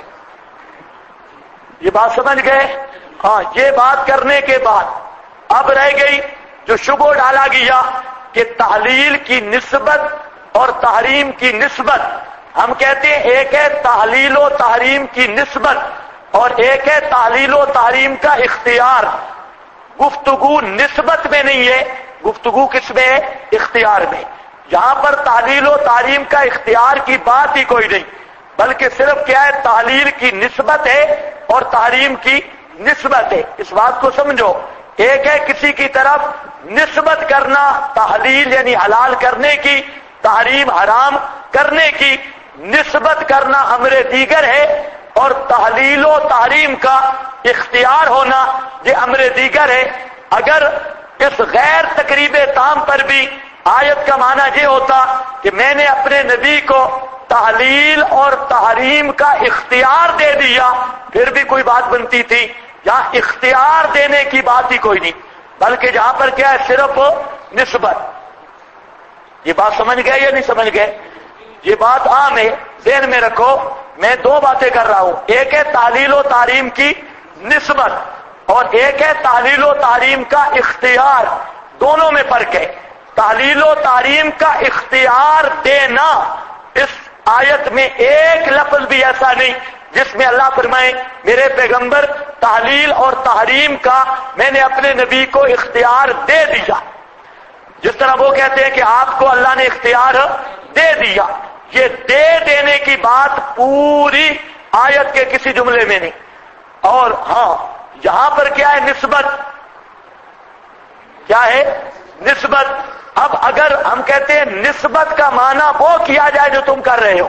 یہ بات سمجھ گئے؟ ہاں، یہ بات کرنے کے بعد اب رہ گئی جو شبہ ڈالا گیا کہ تحلیل کی نسبت اور تحریم کی نسبت۔ ہم کہتے ہیں ایک ہے تحلیل و تحریم کی نسبت اور ایک ہے تحلیل و تحریم کا اختیار۔ گفتگو نسبت میں نہیں ہے، گفتگو کس میں ہے؟ اختیار میں۔ یہاں پر تحلیل و تحریم کا اختیار کی بات ہی کوئی نہیں، بلکہ صرف کیا ہے؟ تحلیل کی نسبت ہے اور تحریم کی نسبت ہے۔ اس بات کو سمجھو، ایک ہے کسی کی طرف نسبت کرنا تحلیل یعنی حلال کرنے کی، تحریم حرام کرنے کی نسبت کرنا امر دیگر ہے، اور تحلیل و تحریم کا اختیار ہونا یہ امر دیگر ہے۔ اگر اس غیر تقریب تام پر بھی آیت کا معنی یہ ہوتا کہ میں نے اپنے نبی کو تحلیل اور تحریم کا اختیار دے دیا، پھر بھی کوئی بات بنتی تھی۔ یہاں اختیار دینے کی بات ہی کوئی نہیں، بلکہ جہاں پر کیا ہے؟ صرف نسبت۔ یہ بات سمجھ گئے یا نہیں سمجھ گئے؟ یہ بات عام ہے، ذہن میں رکھو۔ میں دو باتیں کر رہا ہوں، ایک ہے تحلیل و تحریم کی نسبت اور ایک ہے تحلیل و تحریم کا اختیار۔ دونوں میں فرق ہے۔ تحلیل و تحریم کا اختیار دینا، اس آیت میں ایک لفظ بھی ایسا نہیں جس میں اللہ فرمائے میرے پیغمبر تحلیل اور تحریم کا میں نے اپنے نبی کو اختیار دے دیا، جس طرح وہ کہتے ہیں کہ آپ کو اللہ نے اختیار دے دیا، یہ دے دینے کی بات پوری آیت کے کسی جملے میں نہیں۔ اور ہاں یہاں پر کیا ہے؟ نسبت، کیا ہے؟ نسبت۔ اب اگر ہم کہتے ہیں نسبت کا معنی وہ کیا جائے جو تم کر رہے ہو،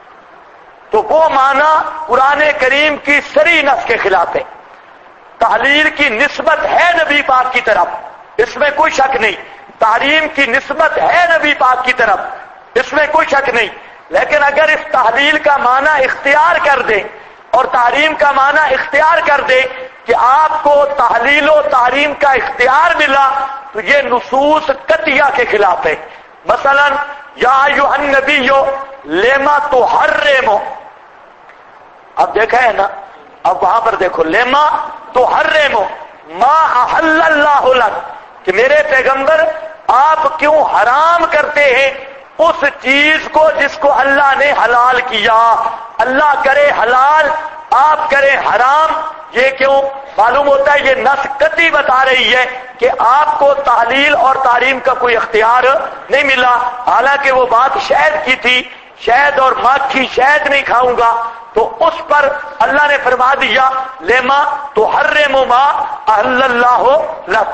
تو وہ معنی قرآن کریم کی صریح نص کے خلاف ہے۔ تحلیل کی نسبت ہے نبی پاک کی طرف، اس میں کوئی شک نہیں، تحریم کی نسبت ہے نبی پاک کی طرف، اس میں کوئی شک نہیں، لیکن اگر اس تحلیل کا معنی اختیار کر دے اور تحریم کا معنی اختیار کر دے کہ آپ کو تحلیل و تحریم کا اختیار ملا، تو یہ نصوص قطعیہ کے خلاف ہے۔ مثلا یا ایھا النبی لما تحرم، اب دیکھا ہے نا، اب وہاں پر دیکھو لما تحرم ما احل اللہ لک، کہ میرے پیغمبر آپ کیوں حرام کرتے ہیں اس چیز کو جس کو اللہ نے حلال کیا؟ اللہ کرے حلال، آپ کریں حرام، یہ کیوں؟ معلوم ہوتا ہے یہ نص قطعی بتا رہی ہے کہ آپ کو تحلیل اور تحریم کا کوئی اختیار نہیں ملا، حالانکہ وہ بات شہد کی تھی، شہد اور مکھی، شہد نہیں کھاؤں گا، تو اس پر اللہ نے فرما دیا لما تحرم ما احل اللہ لک۔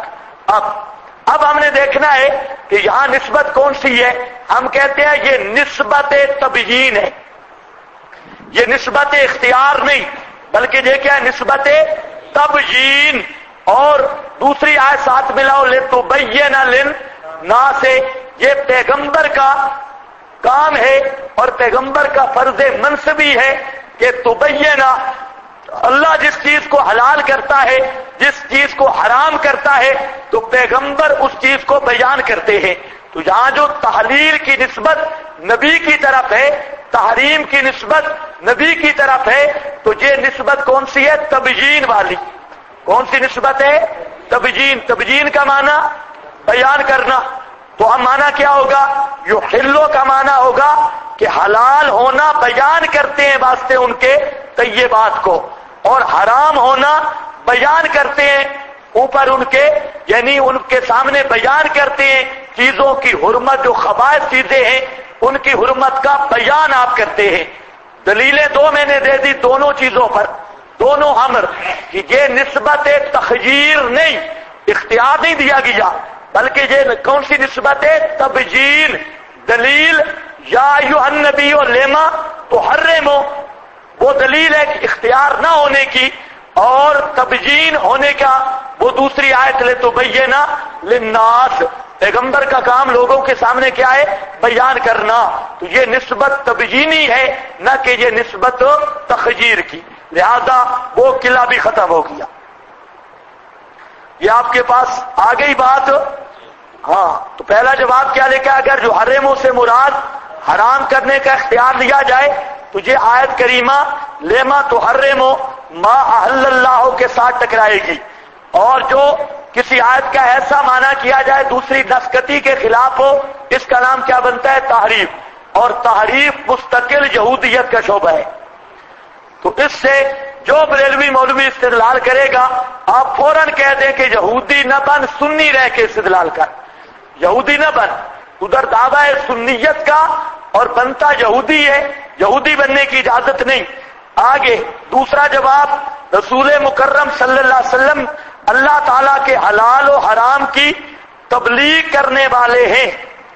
اب ہم نے دیکھنا ہے کہ یہاں نسبت کون سی ہے؟ ہم کہتے ہیں یہ نسبت تبیین ہے، یہ نسبت اختیار نہیں، بلکہ یہ کیا ہے؟ نسبت تبیین۔ اور دوسری آیت ساتھ ملاؤ لتبین للناس، یہ پیغمبر کا کام ہے اور پیغمبر کا فرض منصبی ہے کہ تبینا، اللہ جس چیز کو حلال کرتا ہے، جس چیز کو حرام کرتا ہے، تو پیغمبر اس چیز کو بیان کرتے ہیں۔ تو یہاں جو تحلیل کی نسبت نبی کی طرف ہے، تحریم کی نسبت نبی کی طرف ہے، تو یہ نسبت کون سی ہے؟ تبیین والی۔ کون سی نسبت ہے؟ تبیین۔ تبیین کا معنی بیان کرنا، تو اب معنی کیا ہوگا؟ یحلو کا معنی ہوگا کہ حلال ہونا بیان کرتے ہیں واسطے ان کے طیبات کو، اور حرام ہونا بیان کرتے ہیں اوپر ان کے، یعنی ان کے سامنے بیان کرتے ہیں چیزوں کی حرمت، جو خبائث چیزیں ہیں ان کی حرمت کا بیان آپ کرتے ہیں۔ دلیلیں دو میں نے دے دی دونوں چیزوں پر، دونوں امر، کہ یہ نسبت تخییر نہیں، اختیار نہیں دیا گیا، بلکہ یہ کون سی نسبت ہے؟ تبیین۔ دلیل یا ایھا النبی لما تحرم، وہ دلیل ہے کہ اختیار نہ ہونے کی، اور تبیین ہونے کا وہ دوسری آیت لتبین للناس، پیغمبر کا کام لوگوں کے سامنے کیا ہے؟ بیان کرنا۔ تو یہ نسبت تبیینی ہے، نہ کہ یہ نسبت تخییر کی، لہذا وہ قلعہ بھی ختم ہو گیا۔ یہ آپ کے پاس آ گئی بات؟ ہاں، تو پہلا جواب کیا لے کے؟ اگر جو حرموں سے مراد حرام کرنے کا اختیار لیا جائے تو یہ آیت کریمہ لما تحرم ما احل اللہ کے ساتھ ٹکرائے گی، اور جو کسی آیت کا ایسا معنی کیا جائے دوسری نسقطی کے خلاف ہو، اس کا نام کیا بنتا ہے؟ تحریف، اور تحریف مستقل یہودیت کا شعبہ ہے۔ تو اس سے جو بریلوی مولوی استدلال کرے گا، آپ فوراً کہہ دیں کہ یہودی نہ بن، سنی رہ کے استدلال کر، یہودی نہ بن، ادھر دعویٰ ہے سنیت کا اور بنتا یہودی ہے، یہودی بننے کی اجازت نہیں۔ آگے دوسرا جواب، رسول مکرم صلی اللہ علیہ وسلم اللہ تعالیٰ کے حلال و حرام کی تبلیغ کرنے والے ہیں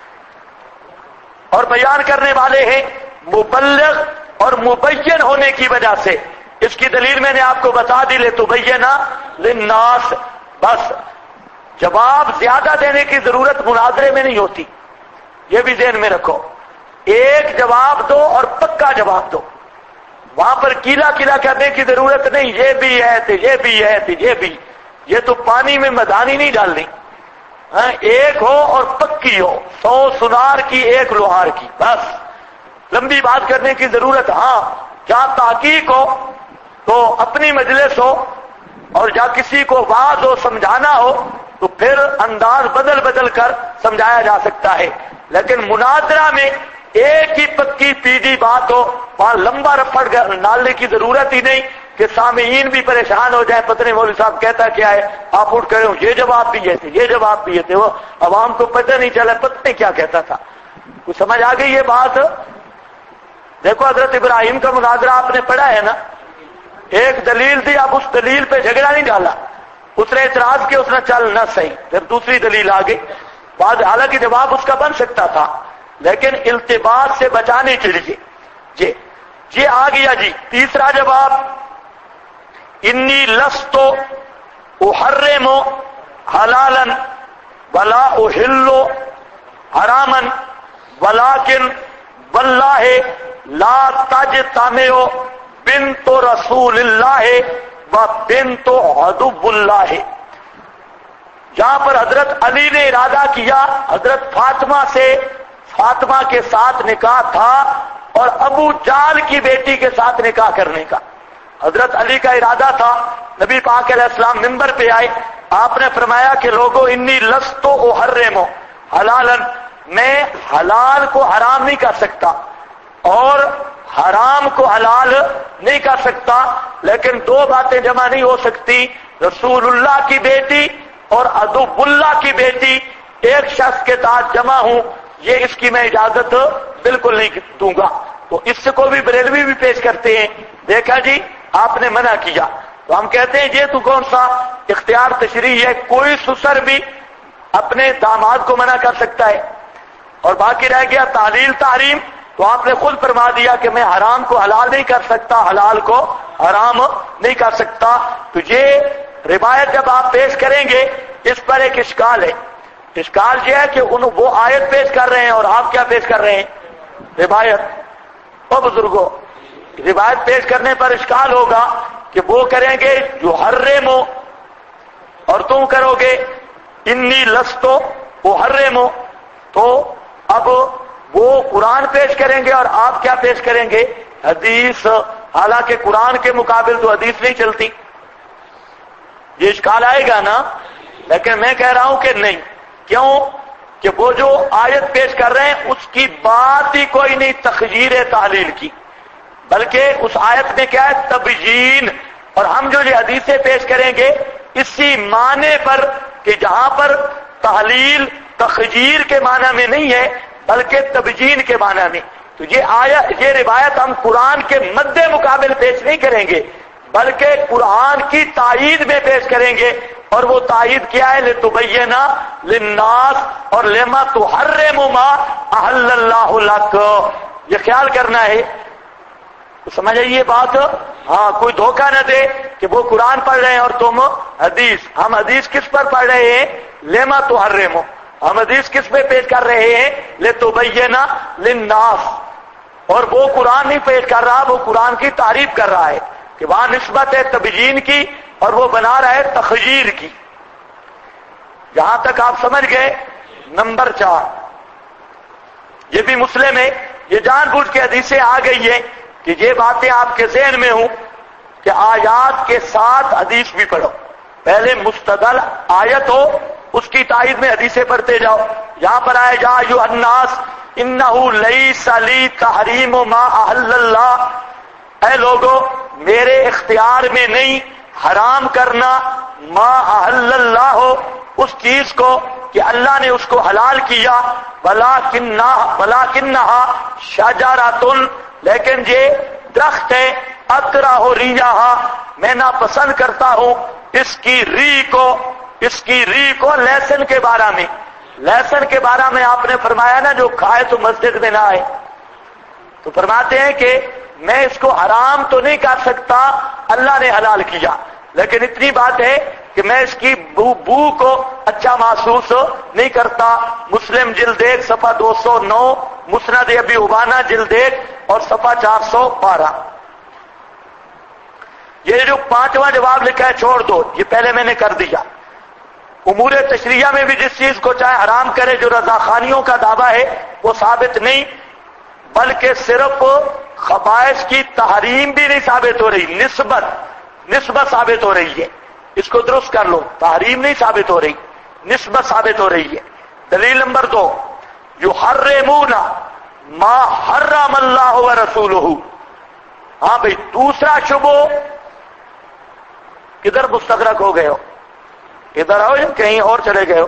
اور بیان کرنے والے ہیں، مبلغ اور مبین ہونے کی وجہ سے۔ اس کی دلیل میں نے آپ کو بتا دی لتبینا للناس۔ بس جواب زیادہ دینے کی ضرورت مناظرے میں نہیں ہوتی، یہ بھی ذہن میں رکھو، ایک جواب دو اور پکا جواب دو، وہاں پر کیلا کیلا کرنے کی ضرورت نہیں، یہ بھی ہے تو یہ بھی ہے تو یہ بھی، یہ تو پانی میں مدانی نہیں ڈالنی، ایک ہو اور پکی ہو، 100 سنار کی 1 لوہار کی، بس لمبی بات کرنے کی ضرورت۔ ہاں، جہاں تحقیق ہو تو اپنی مجلس ہو، اور جہاں کسی کو واعظ ہو، سمجھانا ہو، تو پھر انداز بدل بدل کر سمجھایا جا سکتا ہے، لیکن مناظرہ میں ایک ہی پکی پیڈی بات ہو، وہاں لمبا رفڑ ڈالنے کی ضرورت ہی نہیں، کہ سامعین بھی پریشان ہو جائیں، پتہ نہیں مولوی صاحب کہتا کیا ہے، آپ اٹھ کرے ہوں یہ جواب بھی یہ تھے، یہ جواب بھی یہ تھے، وہ عوام کو پتہ نہیں چلا پتہ نہیں کیا کہتا تھا. کچھ سمجھ آ گئی یہ بات؟ دیکھو حضرت ابراہیم کا مناظرہ آپ نے پڑھا ہے نا، ایک دلیل تھی، اب اس دلیل پہ جھگڑا نہیں ڈالا، اس نے اعتراض کیا، اس نے چل نہ صحیح، پھر دوسری دلیل آ گئی، بعد حالانکہ جواب اس کا بن سکتا تھا لیکن التباس سے بچانے کے لیے جی آ گیا جی. تیسرا جواب، انی لست احرم حلالا ولا احل حراما ولكن واللہ لا تجتمع بنت رسول اللہ و بنت عدو اللہ. جہاں پر حضرت علی نے ارادہ کیا حضرت فاطمہ کے ساتھ نکاح تھا اور ابو جال کی بیٹی کے ساتھ نکاح کرنے کا حضرت علی کا ارادہ تھا. نبی پاک علیہ السلام منبر پہ آئے، آپ نے فرمایا کہ لوگوں انی لست احرم حلالا، میں حلال کو حرام نہیں کر سکتا اور حرام کو حلال نہیں کر سکتا، لیکن دو باتیں جمع نہیں ہو سکتی، رسول اللہ کی بیٹی اور عدو اللہ کی بیٹی ایک شخص کے ساتھ جمع ہوں، یہ اس کی میں اجازت بالکل نہیں دوں گا. تو اس کو بھی بریلوی بھی پیش کرتے ہیں، دیکھا جی آپ نے منع کیا. تو ہم کہتے ہیں یہ تو کون سا اختیار تشریعی ہے، کوئی سسر بھی اپنے داماد کو منع کر سکتا ہے. اور باقی رہ گیا تعلیل تحریم، تو آپ نے خود فرما دیا کہ میں حرام کو حلال نہیں کر سکتا، حلال کو حرام نہیں کر سکتا. تو یہ روایت جب آپ پیش کریں گے اس پر ایک اشکال ہے. اشکال یہ ہے کہ وہ آیت پیش کر رہے ہیں اور آپ کیا پیش کر رہے ہیں؟ روایت. او بزرگوں، روایت پیش کرنے پر اشکال ہوگا کہ وہ کریں گے جو حرم اور تم کرو گے انی لستو وہ حرم، تو اب وہ قرآن پیش کریں گے اور آپ کیا پیش کریں گے؟ حدیث. حالانکہ قرآن کے مقابل تو حدیث نہیں چلتی. یہ اشکال آئے گا نا، لیکن میں کہہ رہا ہوں کہ نہیں. کیوں؟ کہ وہ جو آیت پیش کر رہے ہیں اس کی بات ہی کوئی نہیں تخجیر تعلیل کی، بلکہ اس آیت میں کیا ہے؟ تبیین. اور ہم جو یہ حدیثیں پیش کریں گے اسی معنی پر کہ جہاں پر تحلیل تخجیر کے معنی میں نہیں ہے بلکہ تبیین کے معنی میں. تو یہ روایت ہم قرآن کے مد مقابل پیش نہیں کریں گے بلکہ قرآن کی تائید میں پیش کریں گے. اور وہ تائید کیا ہے؟ لِتُبَيِّنَ لِلنَّاسِ اور لِمَا تُحَرِّمُ مَا أَحَلَّ اللَّهُ لَكَ. یہ خیال کرنا ہے. سمجھ آئیے بات؟ ہاں، کوئی دھوکہ نہ دے کہ وہ قرآن پڑھ رہے ہیں اور تم حدیث. ہم حدیث کس پر پڑھ رہے ہیں؟ لِمَا تُحَرِّمُ. ہم حدیث کس پہ پیش کر رہے ہیں؟ لِتُبَيِّنَ لِلنَّاسِ. اور وہ قرآن نہیں پیش کر رہا، وہ قرآن کی تعریف کر رہا ہے کہ وہاں نسبت ہے تبیین کی اور وہ بنا رہا ہے تخجیر کی. یہاں تک آپ سمجھ گئے. نمبر 4، یہ بھی مسلم ہے. یہ جان بوجھ کے حدیثیں آ گئی ہے کہ یہ باتیں آپ کے ذہن میں ہوں کہ آیات کے ساتھ حدیث بھی پڑھو. پہلے مستدل آیت ہو اس کی تائید میں حدیثیں پڑھتے جاؤ. یہاں پر آئے جا ایھا الناس انہ لیس لی تحریم ما احل اللہ، اے لوگو میرے اختیار میں نہیں حرام کرنا ما احل اللہ ہو اس چیز کو کہ اللہ نے اس کو حلال کیا. ولکنھا شجرۃ، لیکن یہ درخت ہے. اکرہ ریحھا، میں ناپسند کرتا ہوں اس کی ری کو لہسن کے بارے میں. لہسن کے بارے میں آپ نے فرمایا نا جو کھائے تو مسجد میں نہ آئے. تو فرماتے ہیں کہ میں اس کو حرام تو نہیں کر سکتا، اللہ نے حلال کیا، لیکن اتنی بات ہے کہ میں اس کی بو کو اچھا محسوس نہیں کرتا. مسلم جلد 1 صفحہ 209، مسند ابی عوانہ جلد 1 اور صفحہ 412. یہ جو 5واں جواب لکھا ہے چھوڑ دو، یہ پہلے میں نے کر دیا. امور تشریعہ میں بھی جس چیز کو چاہے حرام کرے جو رضاخانیوں کا دعویٰ ہے وہ ثابت نہیں، بلکہ صرف خبائث کی تحریم بھی نہیں ثابت ہو رہی، نسبت ثابت ہو رہی ہے. اس کو درست کر لو، تحریم نہیں ثابت ہو رہی، نسبت ثابت ہو رہی ہے. دلیل نمبر 2، یحرمون ما حرم اللہ ورسولہ. ہاں بھئی، دوسرا شبہ کدھر مستغرق ہو گئے ہو؟ ادھر آؤ یا کہیں اور چلے گئے ہو؟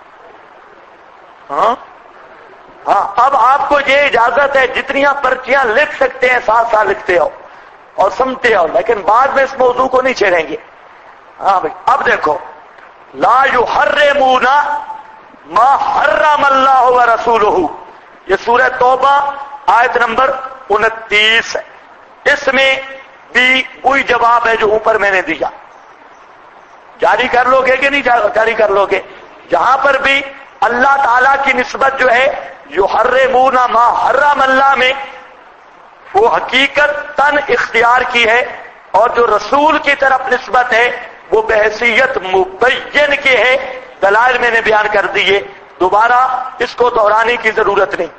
ہاں اب آپ کو یہ اجازت ہے جتنیاں پرچیاں لکھ سکتے ہیں ساتھ ساتھ لکھتے ہو اور سمتے ہو، لیکن بعد میں اس موضوع کو نہیں چھیڑیں گے. ہاں بھائی اب دیکھو، لا یحرمون ما حرم اللہ ورسولہ، یہ سورہ توبہ آیت نمبر 29 ہے. اس میں بھی وہی جواب ہے جو اوپر میں نے دیا. جاری کر لو گے کہ نہیں جاری کر لو گے؟ جہاں پر بھی اللہ تعالیٰ کی نسبت جو ہے یحرمون ما حرم اللہ میں، وہ حقیقت تن اختیار کی ہے، اور جو رسول کی طرف نسبت ہے وہ بحیثیت مبین کے ہے. دلائل میں نے بیان کر دیے، دوبارہ اس کو دہرانے کی ضرورت نہیں.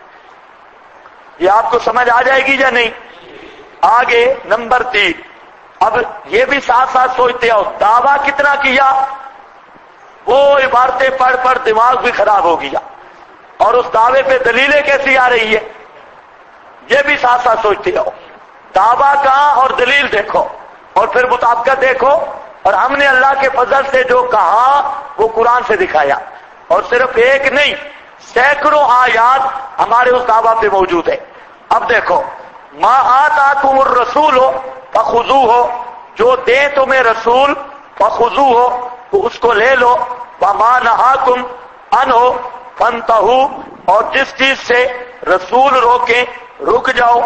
یہ آپ کو سمجھ آ جائے گی یا نہیں؟ آگے نمبر 3. اب یہ بھی ساتھ ساتھ سوچتے ہو دعویٰ کتنا کیا، وہ عبارتیں پڑھ پڑھ دماغ بھی خراب ہو گیا، اور اس دعوے پہ دلیلیں کیسی آ رہی ہے یہ بھی ساتھ ساتھ سوچتے ہو. دعویٰ کہاں اور دلیل دیکھو، اور پھر مطابقت دیکھو. اور ہم نے اللہ کے فضل سے جو کہا وہ قرآن سے دکھایا، اور صرف ایک نہیں سینکڑوں آیات ہمارے اس دعویٰ پہ موجود ہے. اب دیکھو، ما آتاکم الرسول فخذوہ، جو دے تمہیں رسول فخذوہ تو اس کو لے لو، وما نہاکم عنہ فانتہوا، اور جس چیز سے رسول روکے رک جاؤ.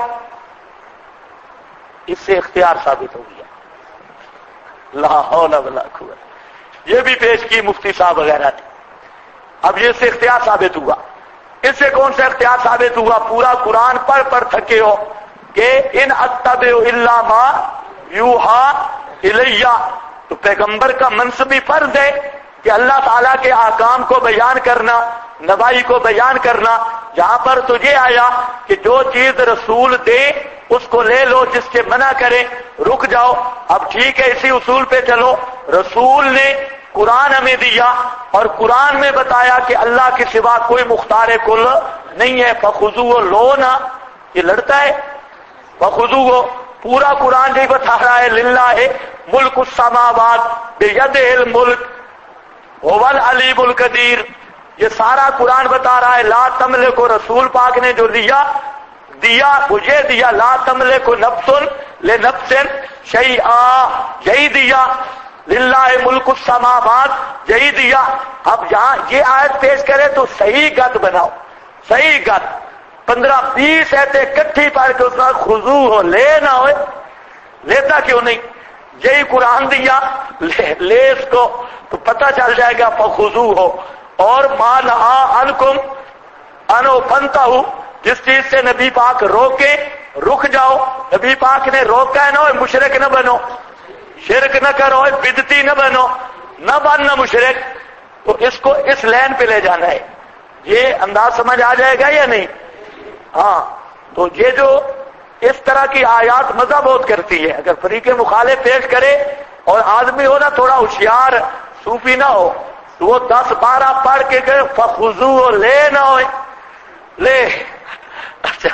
اس سے اختیار ثابت ہو گیا. لا حول ولا قوت. یہ بھی پیش کی مفتی صاحب وغیرہ نے. اب یہ سے اختیار ثابت ہوا. اس سے کون سا اختیار ثابت ہوا؟ پورا قرآن پڑھ تھکے ہو کہ ان اتبع الا ما یوحا الیہ، تو پیغمبر کا منصبی فرض ہے کہ اللہ تعالیٰ کے احکام کو بیان کرنا، نوائی کو بیان کرنا. جہاں پر تجھے آیا کہ جو چیز رسول دے اس کو لے لو، جس کے منع کرے رک جاؤ. اب ٹھیک ہے، اسی اصول پہ چلو. رسول نے قرآن ہمیں دیا اور قرآن میں بتایا کہ اللہ کے سوا کوئی مختار کل نہیں ہے. فخذوہ، لو نا، یہ لڑتا ہے. فخذوہ پورا قرآن یہی بتا رہا ہے للہ ملک السماوات بیدہ الملک هو العلیم القدیر. یہ سارا قرآن بتا رہا ہے لا تملک، رسول پاک نے جو دیا مجھے دیا، لا تملک نفس لنفس شیئا، یہی دیا. للہ ملک السماوات، یہی دیا. اب جہاں یہ آیت پیش کرے تو صحیح گد بناؤ، صحیح گد. 15-20 ایتے اکٹھی پڑھ کے اس کا خضوع ہو، لے نہ ہوئے. لیتا کیوں نہیں؟ یہی قرآن دیا، لے اس کو تو پتہ چل جائے گا. فخضوع ہو. اور ما نہا عنکم انو فانتہوا، جس چیز سے نبی پاک روکے رک جاؤ. نبی پاک نے روکا ہے نا، مشرک نہ بنو، شرک نہ کرو، بدعتی نہ بنو، نہ بننا مشرک. تو اس کو اس لین پہ لے جانا ہے. یہ انداز سمجھ آ جائے گا یا نہیں؟ ہاں. تو یہ جو اس طرح کی آیات مزہ بہت کرتی ہے. اگر فریق مخالف پیش کرے اور آدمی ہو نا تھوڑا ہوشیار صوفی نہ ہو تو وہ 10-12 پڑھ کے گئے فخذوہ، لے نہ ہوئے، لے. اچھا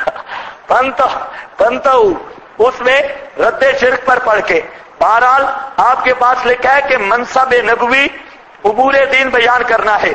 پنتو اس میں رد شرک پر پڑھ کے. بہرحال آپ کے پاس لکھا ہے کہ منصب نبوی امور دین بیان کرنا ہے،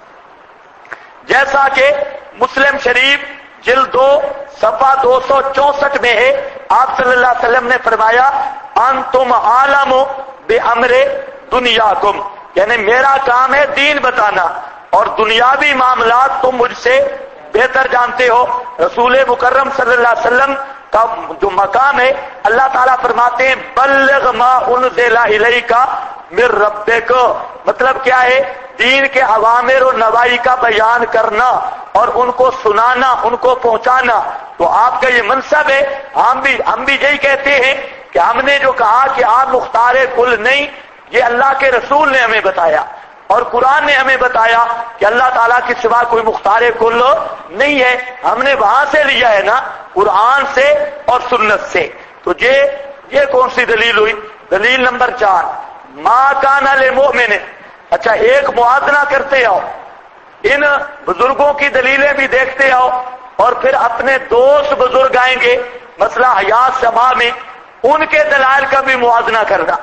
جیسا کہ مسلم شریف جلد 2 صفحہ 264 میں ہے. آپ صلی اللہ علیہ وسلم نے فرمایا انتم عالم بامر دنیاکم، یعنی میرا کام ہے دین بتانا، اور دنیاوی معاملات تم مجھ سے بہتر جانتے ہو. رسول مکرم صلی اللہ علیہ وسلم کا جو مقام ہے، اللہ تعالیٰ فرماتے ہیں بلغ ما انزل الیک من ربک. مطلب کیا ہے؟ دین کے اوامر و نواہی کا بیان کرنا اور ان کو سنانا، ان کو پہنچانا. تو آپ کا یہ منصب ہے. ہم بھی یہی کہتے ہیں کہ ہم نے جو کہا کہ آپ مختار کل نہیں، یہ اللہ کے رسول نے ہمیں بتایا اور قرآن نے ہمیں بتایا کہ اللہ تعالیٰ کے سوا کوئی مختار کل نہیں ہے. ہم نے وہاں سے لیا ہے نا، قرآن سے اور سنت سے. تو یہ کون سی دلیل ہوئی؟ دلیل نمبر 4 ما کان للمؤمن. اچھا، ایک موازنہ کرتے آؤ، ان بزرگوں کی دلیلیں بھی دیکھتے آؤ، اور پھر اپنے دوست بزرگ آئیں گے مسئلہ حیات سما میں، ان کے دلائل کا بھی موازنہ کرنا.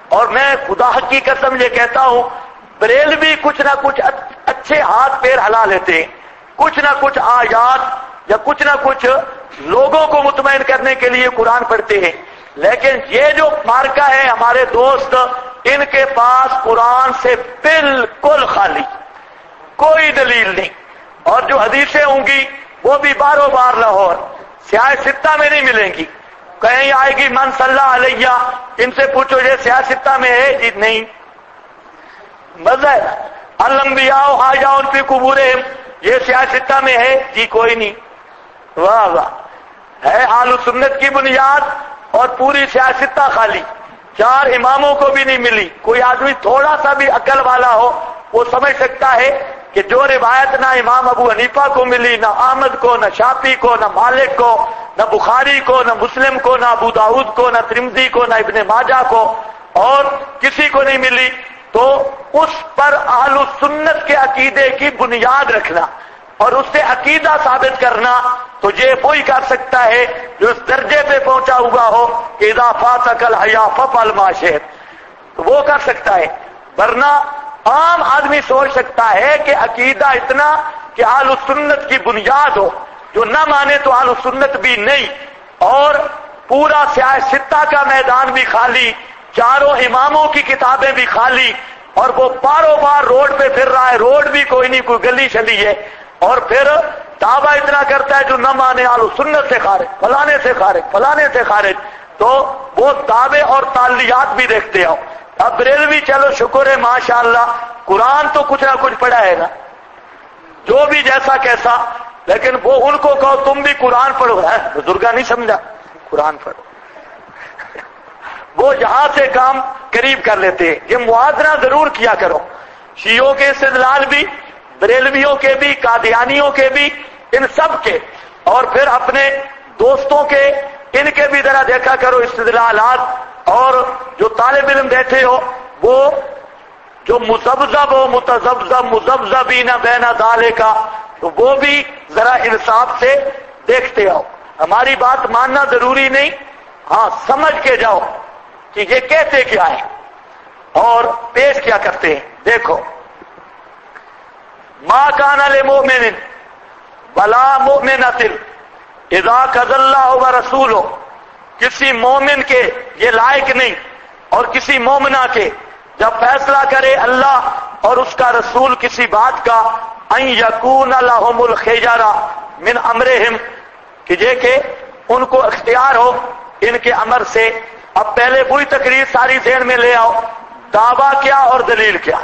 اور میں خدا کی قسم یہ کہتا ہوں بریلوی کچھ نہ کچھ اچھے ہاتھ پیر ہلا لیتے ہیں، کچھ نہ کچھ آیات یا کچھ نہ کچھ لوگوں کو مطمئن کرنے کے لیے قرآن پڑھتے ہیں، لیکن یہ جو مارکا ہے ہمارے دوست ان کے پاس قرآن سے بالکل خالی، کوئی دلیل نہیں، اور جو حدیثیں ہوں گی وہ بھی باروں بار لاہور سیاہ ستہ میں نہیں ملیں گی، کہیں آئے گی من صلی علیہ، ان سے پوچھو یہ سیاہ ستہ میں ہے جی نہیں، مزہ الانبیاء حاجہ فی قبورہم یہ سیاہ ستہ میں ہے جی کوئی نہیں، واہ واہ، ہے اہل سنت کی بنیاد اور پوری سیاستہ خالی، 4 اماموں کو بھی نہیں ملی۔ کوئی آدمی تھوڑا سا بھی عقل والا ہو وہ سمجھ سکتا ہے کہ جو روایت نہ امام ابو حنیفہ کو ملی، نہ احمد کو، نہ شافعی کو، نہ مالک کو، نہ بخاری کو، نہ مسلم کو، نہ ابو داؤد کو، نہ ترمذی کو، نہ ابن ماجہ کو، اور کسی کو نہیں ملی، تو اس پر اہل سنت کے عقیدے کی بنیاد رکھنا اور اس سے عقیدہ ثابت کرنا تو یہ وہی کر سکتا ہے جو اس درجے پہ پہنچا ہوا ہو کہ اذا فاتک الحیا فافعل ما شئت، تو وہ کر سکتا ہے، ورنہ عام آدمی سوچ سکتا ہے کہ عقیدہ اتنا کہ اہل سنت کی بنیاد ہو، جو نہ مانے تو اہل سنت بھی نہیں، اور پورا سیاہ ستہ کا میدان بھی خالی، 4 اماموں کی کتابیں بھی خالی، اور وہ باروں بار روڈ پہ پھر رہا ہے، روڈ بھی کوئی نہیں، کوئی گلی شلی ہے، اور پھر دعویٰ اتنا کرتا ہے جو نہ مانے اہل سنت سے خارج، فلانے سے خارج، فلانے سے خارج، تو وہ دعوے اور تعلیات بھی دیکھتے ہو۔ اب بریلوی چلو شکر ہے ماشاءاللہ قرآن تو کچھ نہ کچھ پڑھا ہے نا، جو بھی جیسا کیسا، لیکن وہ ان کو کہو تم بھی قرآن پڑھو، ہے بزرگا نہیں سمجھا، قرآن پڑھو، وہ یہاں سے کام قریب کر لیتے ہیں۔ یہ موازنہ ضرور کیا کرو، شیعوں کے استدلال بھی، بریلویوں کے بھی، قادیانیوں کے بھی، ان سب کے، اور پھر اپنے دوستوں کے ان کے بھی ذرا دیکھا کرو استدلالات، اور جو طالب علم بیٹھے ہو وہ جو مذبذب ہو، متذبذب مذبذبین بین ذالک، تو وہ بھی ذرا انصاف سے دیکھتے ہو۔ ہماری بات ماننا ضروری نہیں، ہاں سمجھ کے جاؤ کہ یہ کہتے کیا ہے اور پیش کیا کرتے ہیں۔ دیکھو ما کان لمؤمن ولا مؤمنۃ اذا قضى اللہ ورسولہ، کسی مومن کے یہ لائق نہیں اور کسی مومنہ کے جب فیصلہ کرے اللہ اور اس کا رسول کسی بات کا، ان یکون لہم الخیرہ من امرہم، کہ یہ کہ ان کو اختیار ہو ان کے امر سے۔ اب پہلے وہی تقریر ساری ذہن میں لے آؤ، دعویٰ کیا اور دلیل کیا،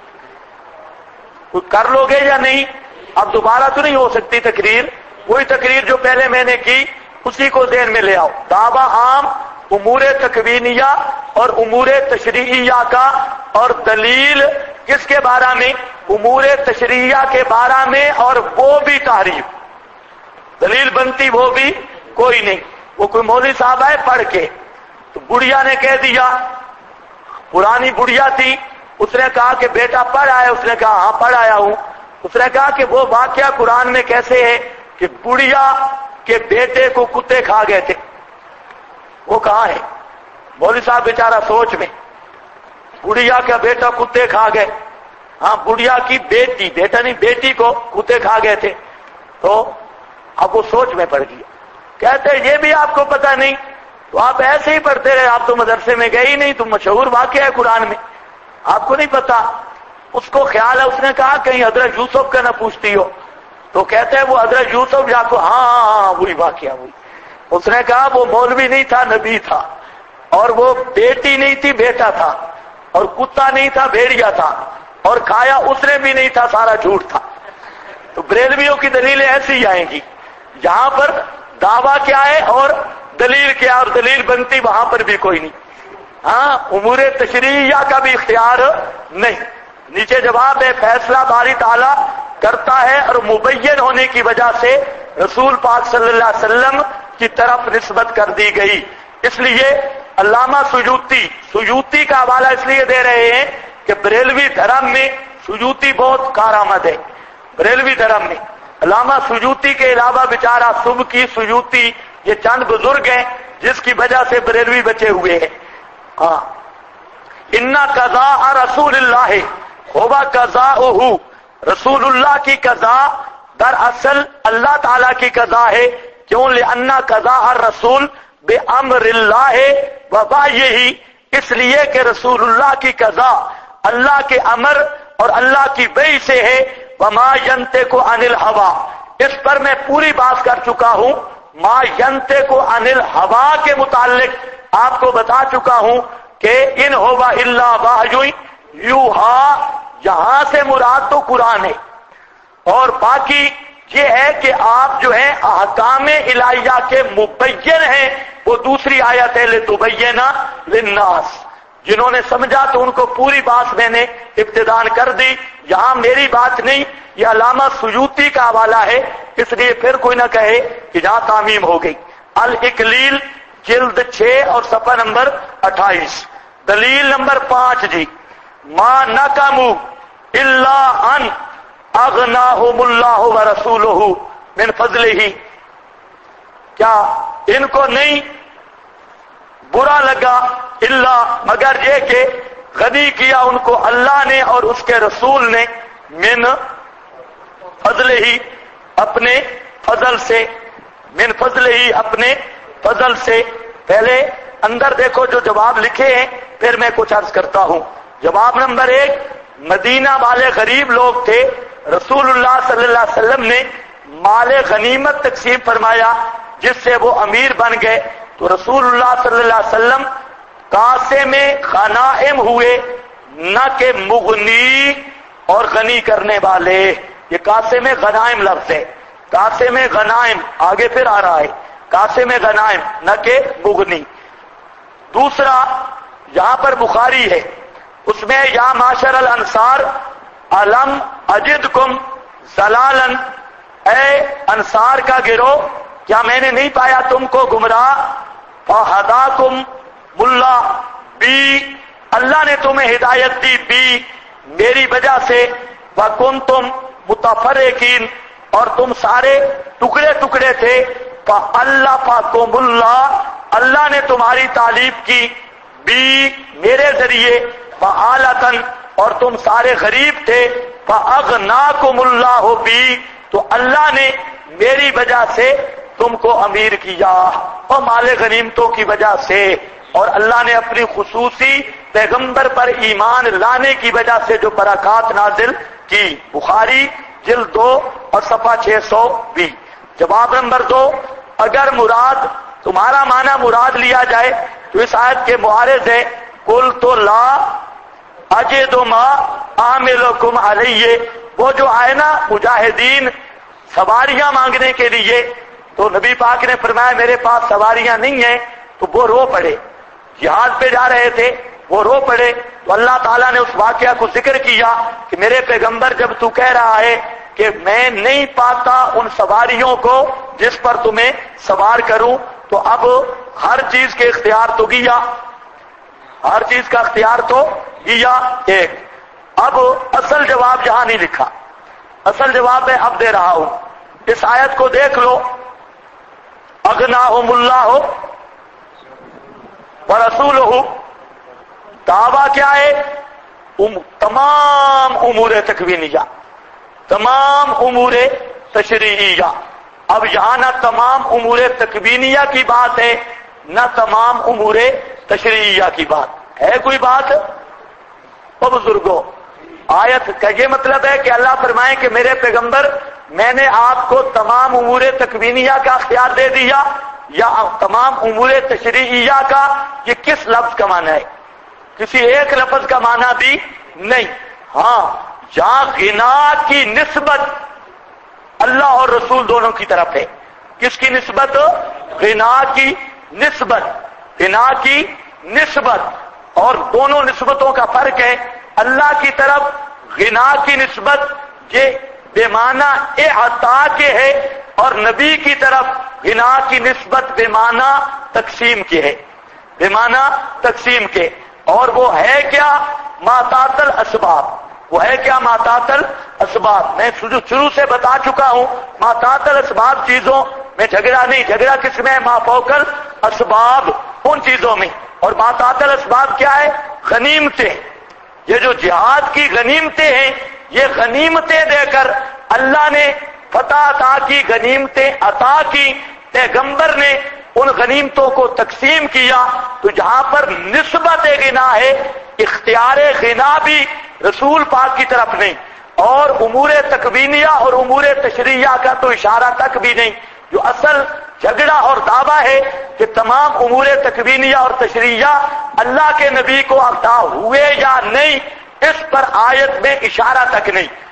کر لو گے یا نہیں؟ اب دوبارہ تو نہیں ہو سکتی تقریر، وہی تقریر جو پہلے میں نے کی اسی کو ذہن میں لے آؤ۔ دعویٰ عام امور تکوینیہ اور امور تشریعیہ کا، اور دلیل کس کے بارے میں؟ امور تشریعیہ کے بارے میں، اور وہ بھی تعریف، دلیل بنتی وہ بھی کوئی نہیں۔ وہ کوئی مولوی صاحب آئے پڑھ کے، تو بڑھیا نے کہہ دیا، پرانی بڑھیا تھی، اس نے کہا کہ بیٹا پڑھ آیا، اس نے کہا ہاں پڑھ آیا ہوں، اس نے کہا کہ وہ واقعہ قرآن میں کیسے ہے کہ بڑھیا کے بیٹے کو کتے کھا گئے تھے، وہ کہاں ہے؟ مولوی صاحب بیچارہ سوچ میں، بڑھیا کا بیٹا کتے کھا گئے، ہاں بڑھیا کی بیٹی، بیٹا نہیں بیٹی کو کتے کھا گئے تھے، تو اب وہ سوچ میں پڑ گیا، کہتے یہ بھی آپ کو پتہ نہیں، تو آپ ایسے ہی پڑھتے رہے، آپ تو مدرسے میں گئے ہی نہیں، تو مشہور واقعہ ہے قرآن میں، آپ کو نہیں پتا۔ اس کو خیال ہے، اس نے کہا کہیں حضرت یوسف کا نہ پوچھتی ہو، تو کہتے ہیں وہ حضرت یوسف جا کو، ہاں وہی واقعہ ہوئی۔ اس نے کہا وہ مولوی نہیں تھا، نبی تھا، اور وہ بیٹی نہیں تھی، بیٹا تھا، اور کتا نہیں تھا، بھیڑیا تھا، اور کھایا اس نے بھی نہیں تھا، سارا جھوٹ تھا۔ تو بریلویوں کی دلیلیں ایسی ہی آئیں گی، یہاں پر دعویٰ کیا ہے اور دلیل کیا، اور دلیل بنتی وہاں پر بھی کوئی نہیں، ہاں امور تشریعیہ کا بھی اختیار نہیں۔ نیچے جواب ہے، فیصلہ باری تعالیٰ کرتا ہے اور مبین ہونے کی وجہ سے رسول پاک صلی اللہ علیہ وسلم کی طرف نسبت کر دی گئی۔ اس لیے علامہ سیوطی کا حوالہ اس لیے دے رہے ہیں کہ بریلوی دھرم میں سیوطی بہت کارآمد ہے، بریلوی دھرم میں علامہ سیوطی کے علاوہ بیچارہ سبکی، سیوطی، یہ چند بزرگ ہیں جس کی وجہ سے بریلوی بچے ہوئے ہیں۔ ہاں इन्ना कज़ा रसूल अल्लाह हुवा कज़ाउहु, रसूल अल्लाह की कज़ा दरअसल अल्लाह ताला की कज़ा है। क्यों? लिअन्ना कज़ा रसूल बेअम्रिल्लाह व वाह्यही, इसलिए कि रसूलुल्लाह की कज़ा अल्लाह के अमर और अल्लाह की वही से है। वमा यंतिकु अनिल हवा, इस पर मैं पूरी बात कर चुका हूं। मा यंतिकु अनिल हवा के मुतालिक आपको बता चुका हूं कि इन हुवा इल्ला वाह्युन यूहा, यहां से मुराद तो कुरान है। और बाकी ये है कि आप जो है अहकामे इलाहिया के मुबय्यन हैं, वो दूसरी आयत है लितुबय्यना लिन्नास। जिन्होंने समझा तो उनको पूरी बात मैंने इब्तिदान कर दी, यहां मेरी बात नहीं, ये अल्लामा सुयूती का हवाला है, इसलिए फिर कोई ना कहे कि जहां तामीम हो गई। अल इकलील जिल्द 6 और सफ़ा नंबर 28। दलील नंबर 5 जी, मा नकमु इल्ला अन अगनाहुमुल्लाहु व रसूलुहु मिन फज़लिही, क्या इनको नहीं बुरा लगा इल्ला मगर ये कि गनी किया उनको अल्लाह ने और उसके रसूल ने, मिन फज़लिही अपने फजल से, मिन फज़लिही अपने फजल से। पहले अंदर देखो जो जवाब लिखे हैं, फिर मैं कुछ अर्ज करता हूं। जवाब नंबर 1, मदीना वाले गरीब लोग थे, रसूलुल्लाह सल्लल्लाहु अलैहि वसल्लम ने माले गनीमत तकसीम फरमाया जिससे वो अमीर बन गए। तो रसूलुल्लाह सल्लल्लाहु अलैहि वसल्लम कासे में गनाइम हुए, न के मुगनी और गनी करने वाले। ये कासे में गनाइम लफ्ज है, कासे में गनाइम आगे फिर आ रहा है, कासे में गनाइम न के मुगनी। दूसरा यहां पर बुखारी है, उसमें या माशर अल अंसार अलम अजिदकुम जलालन, ए अंसार का गिरोह, क्या मैंने नहीं पाया तुमको गुमराह, फहदाकुम मुल्ला बी, अल्लाह ने तुम्हें हिदायत दी, बी मेरी वजह से, वकुंतुम मुतफर्रिकीन, और तुम सारे टुकड़े टुकड़े थे, फअल्लफकुमुल्ला, अल्लाह ने तुम्हारी तालीफ की, बी मेरे जरिए, फआलतन, और तुम सारे गरीब थे, फअगनाकुमुल्लाहु बी, तो अल्लाह ने मेरी वजह से तुमको अमीर किया, और माले गनीमतों की वजह से, और अल्लाह ने अपनी खुसूसी पैगंबर पर ईमान लाने की वजह से जो बरकत नाजिल की। बुखारी जिल्द 2 और सफ़ा 620। जवाब नंबर 2, अगर मुराद तुम्हारा माना मुराद लिया जाए तो इस आयत के मुआरिज है, कुल तो ला अजिदु मा आमिलुकुम अलैहि, वो जो आए ना मुजाहिदीन सवारियां मांगने के लिए, तो नबी पाक ने फरमाया मेरे पास सवारियां नहीं है, तो वो रो पड़े, जिहाद पे जा रहे थे, वो रो पड़े। तो अल्लाह ताला ने उस वाकया को जिक्र किया कि मेरे पैगंबर जब तू कह रहा है कि मैं नहीं पाता उन सवारियों को जिस पर तुम्हें सवार करूं, तो अब हर चीज के इख्तियार तो किया, हर चीज का इख्तियार तो किया। एक अब असल जवाब जहां नहीं लिखा, असल जवाब मैं अब दे रहा हूं, इस आयत को देख लो, अगनाहुमुल्लाहु व रसूलुहु, दावा क्या है? तमाम उमूरे तकवीनिया, तमाम उमूरे तशरीइया। अब यहां ना तमाम उमूरे तकवीनिया की बात है, ना तमाम उमूरे तशरीइया की बात है। कोई बात? तो बुजुर्गों, आयत का ये मतलब है कि अल्लाह फरमाए कि मेरे पैगंबर मैंने आपको तमाम उमूरे तकवीनिया का अख्तियार दे दिया, या तमाम उमूरे तशरीइया का, ये किस लफ्ज का माना है? किसी एक लफ्ज का माना भी नहीं। हाँ, जहां गिना की निस्बत अल्लाह और रसूल दोनों की तरफ है। किसकी निस्बत? गिना की निस्बत, गिना की निस्बत, और दोनों निस्बतों का फर्क है। अल्लाह की तरफ गिना की निस्बत ये बेमाना ए अता के है, और नबी की तरफ गिना की निस्बत बेमाना तकसीम के है, बेमाना तकसीम के। और वो है क्या? मातातल असबाब। वो है क्या? मातातल असबाब। मैं शुरू से बता चुका हूं, मातातल असबाब चीजों में झगड़ा नहीं, झगड़ा किसमें है? माफौकल असबाब, उन चीजों में। और मातातल असबाब क्या है? غنیمتیں، یہ جو جہاد کی غنیمتیں ہیں، یہ غنیمتیں دے کر اللہ نے فتح عطا کی، غنیمتیں عطا کی، پیغمبر نے ان غنیمتوں کو تقسیم کیا، تو جہاں پر نسبت غنا ہے، اختیار غنا بھی رسول پاک کی طرف نہیں، اور امور تکوینیہ اور امور تشریعہ کا تو اشارہ تک بھی نہیں۔ جو اصل جھگڑا اور دعویٰ ہے کہ تمام امور تکوینیہ اور تشریعہ اللہ کے نبی کو عطا ہوئے یا نہیں، اس پر آیت میں اشارہ تک نہیں۔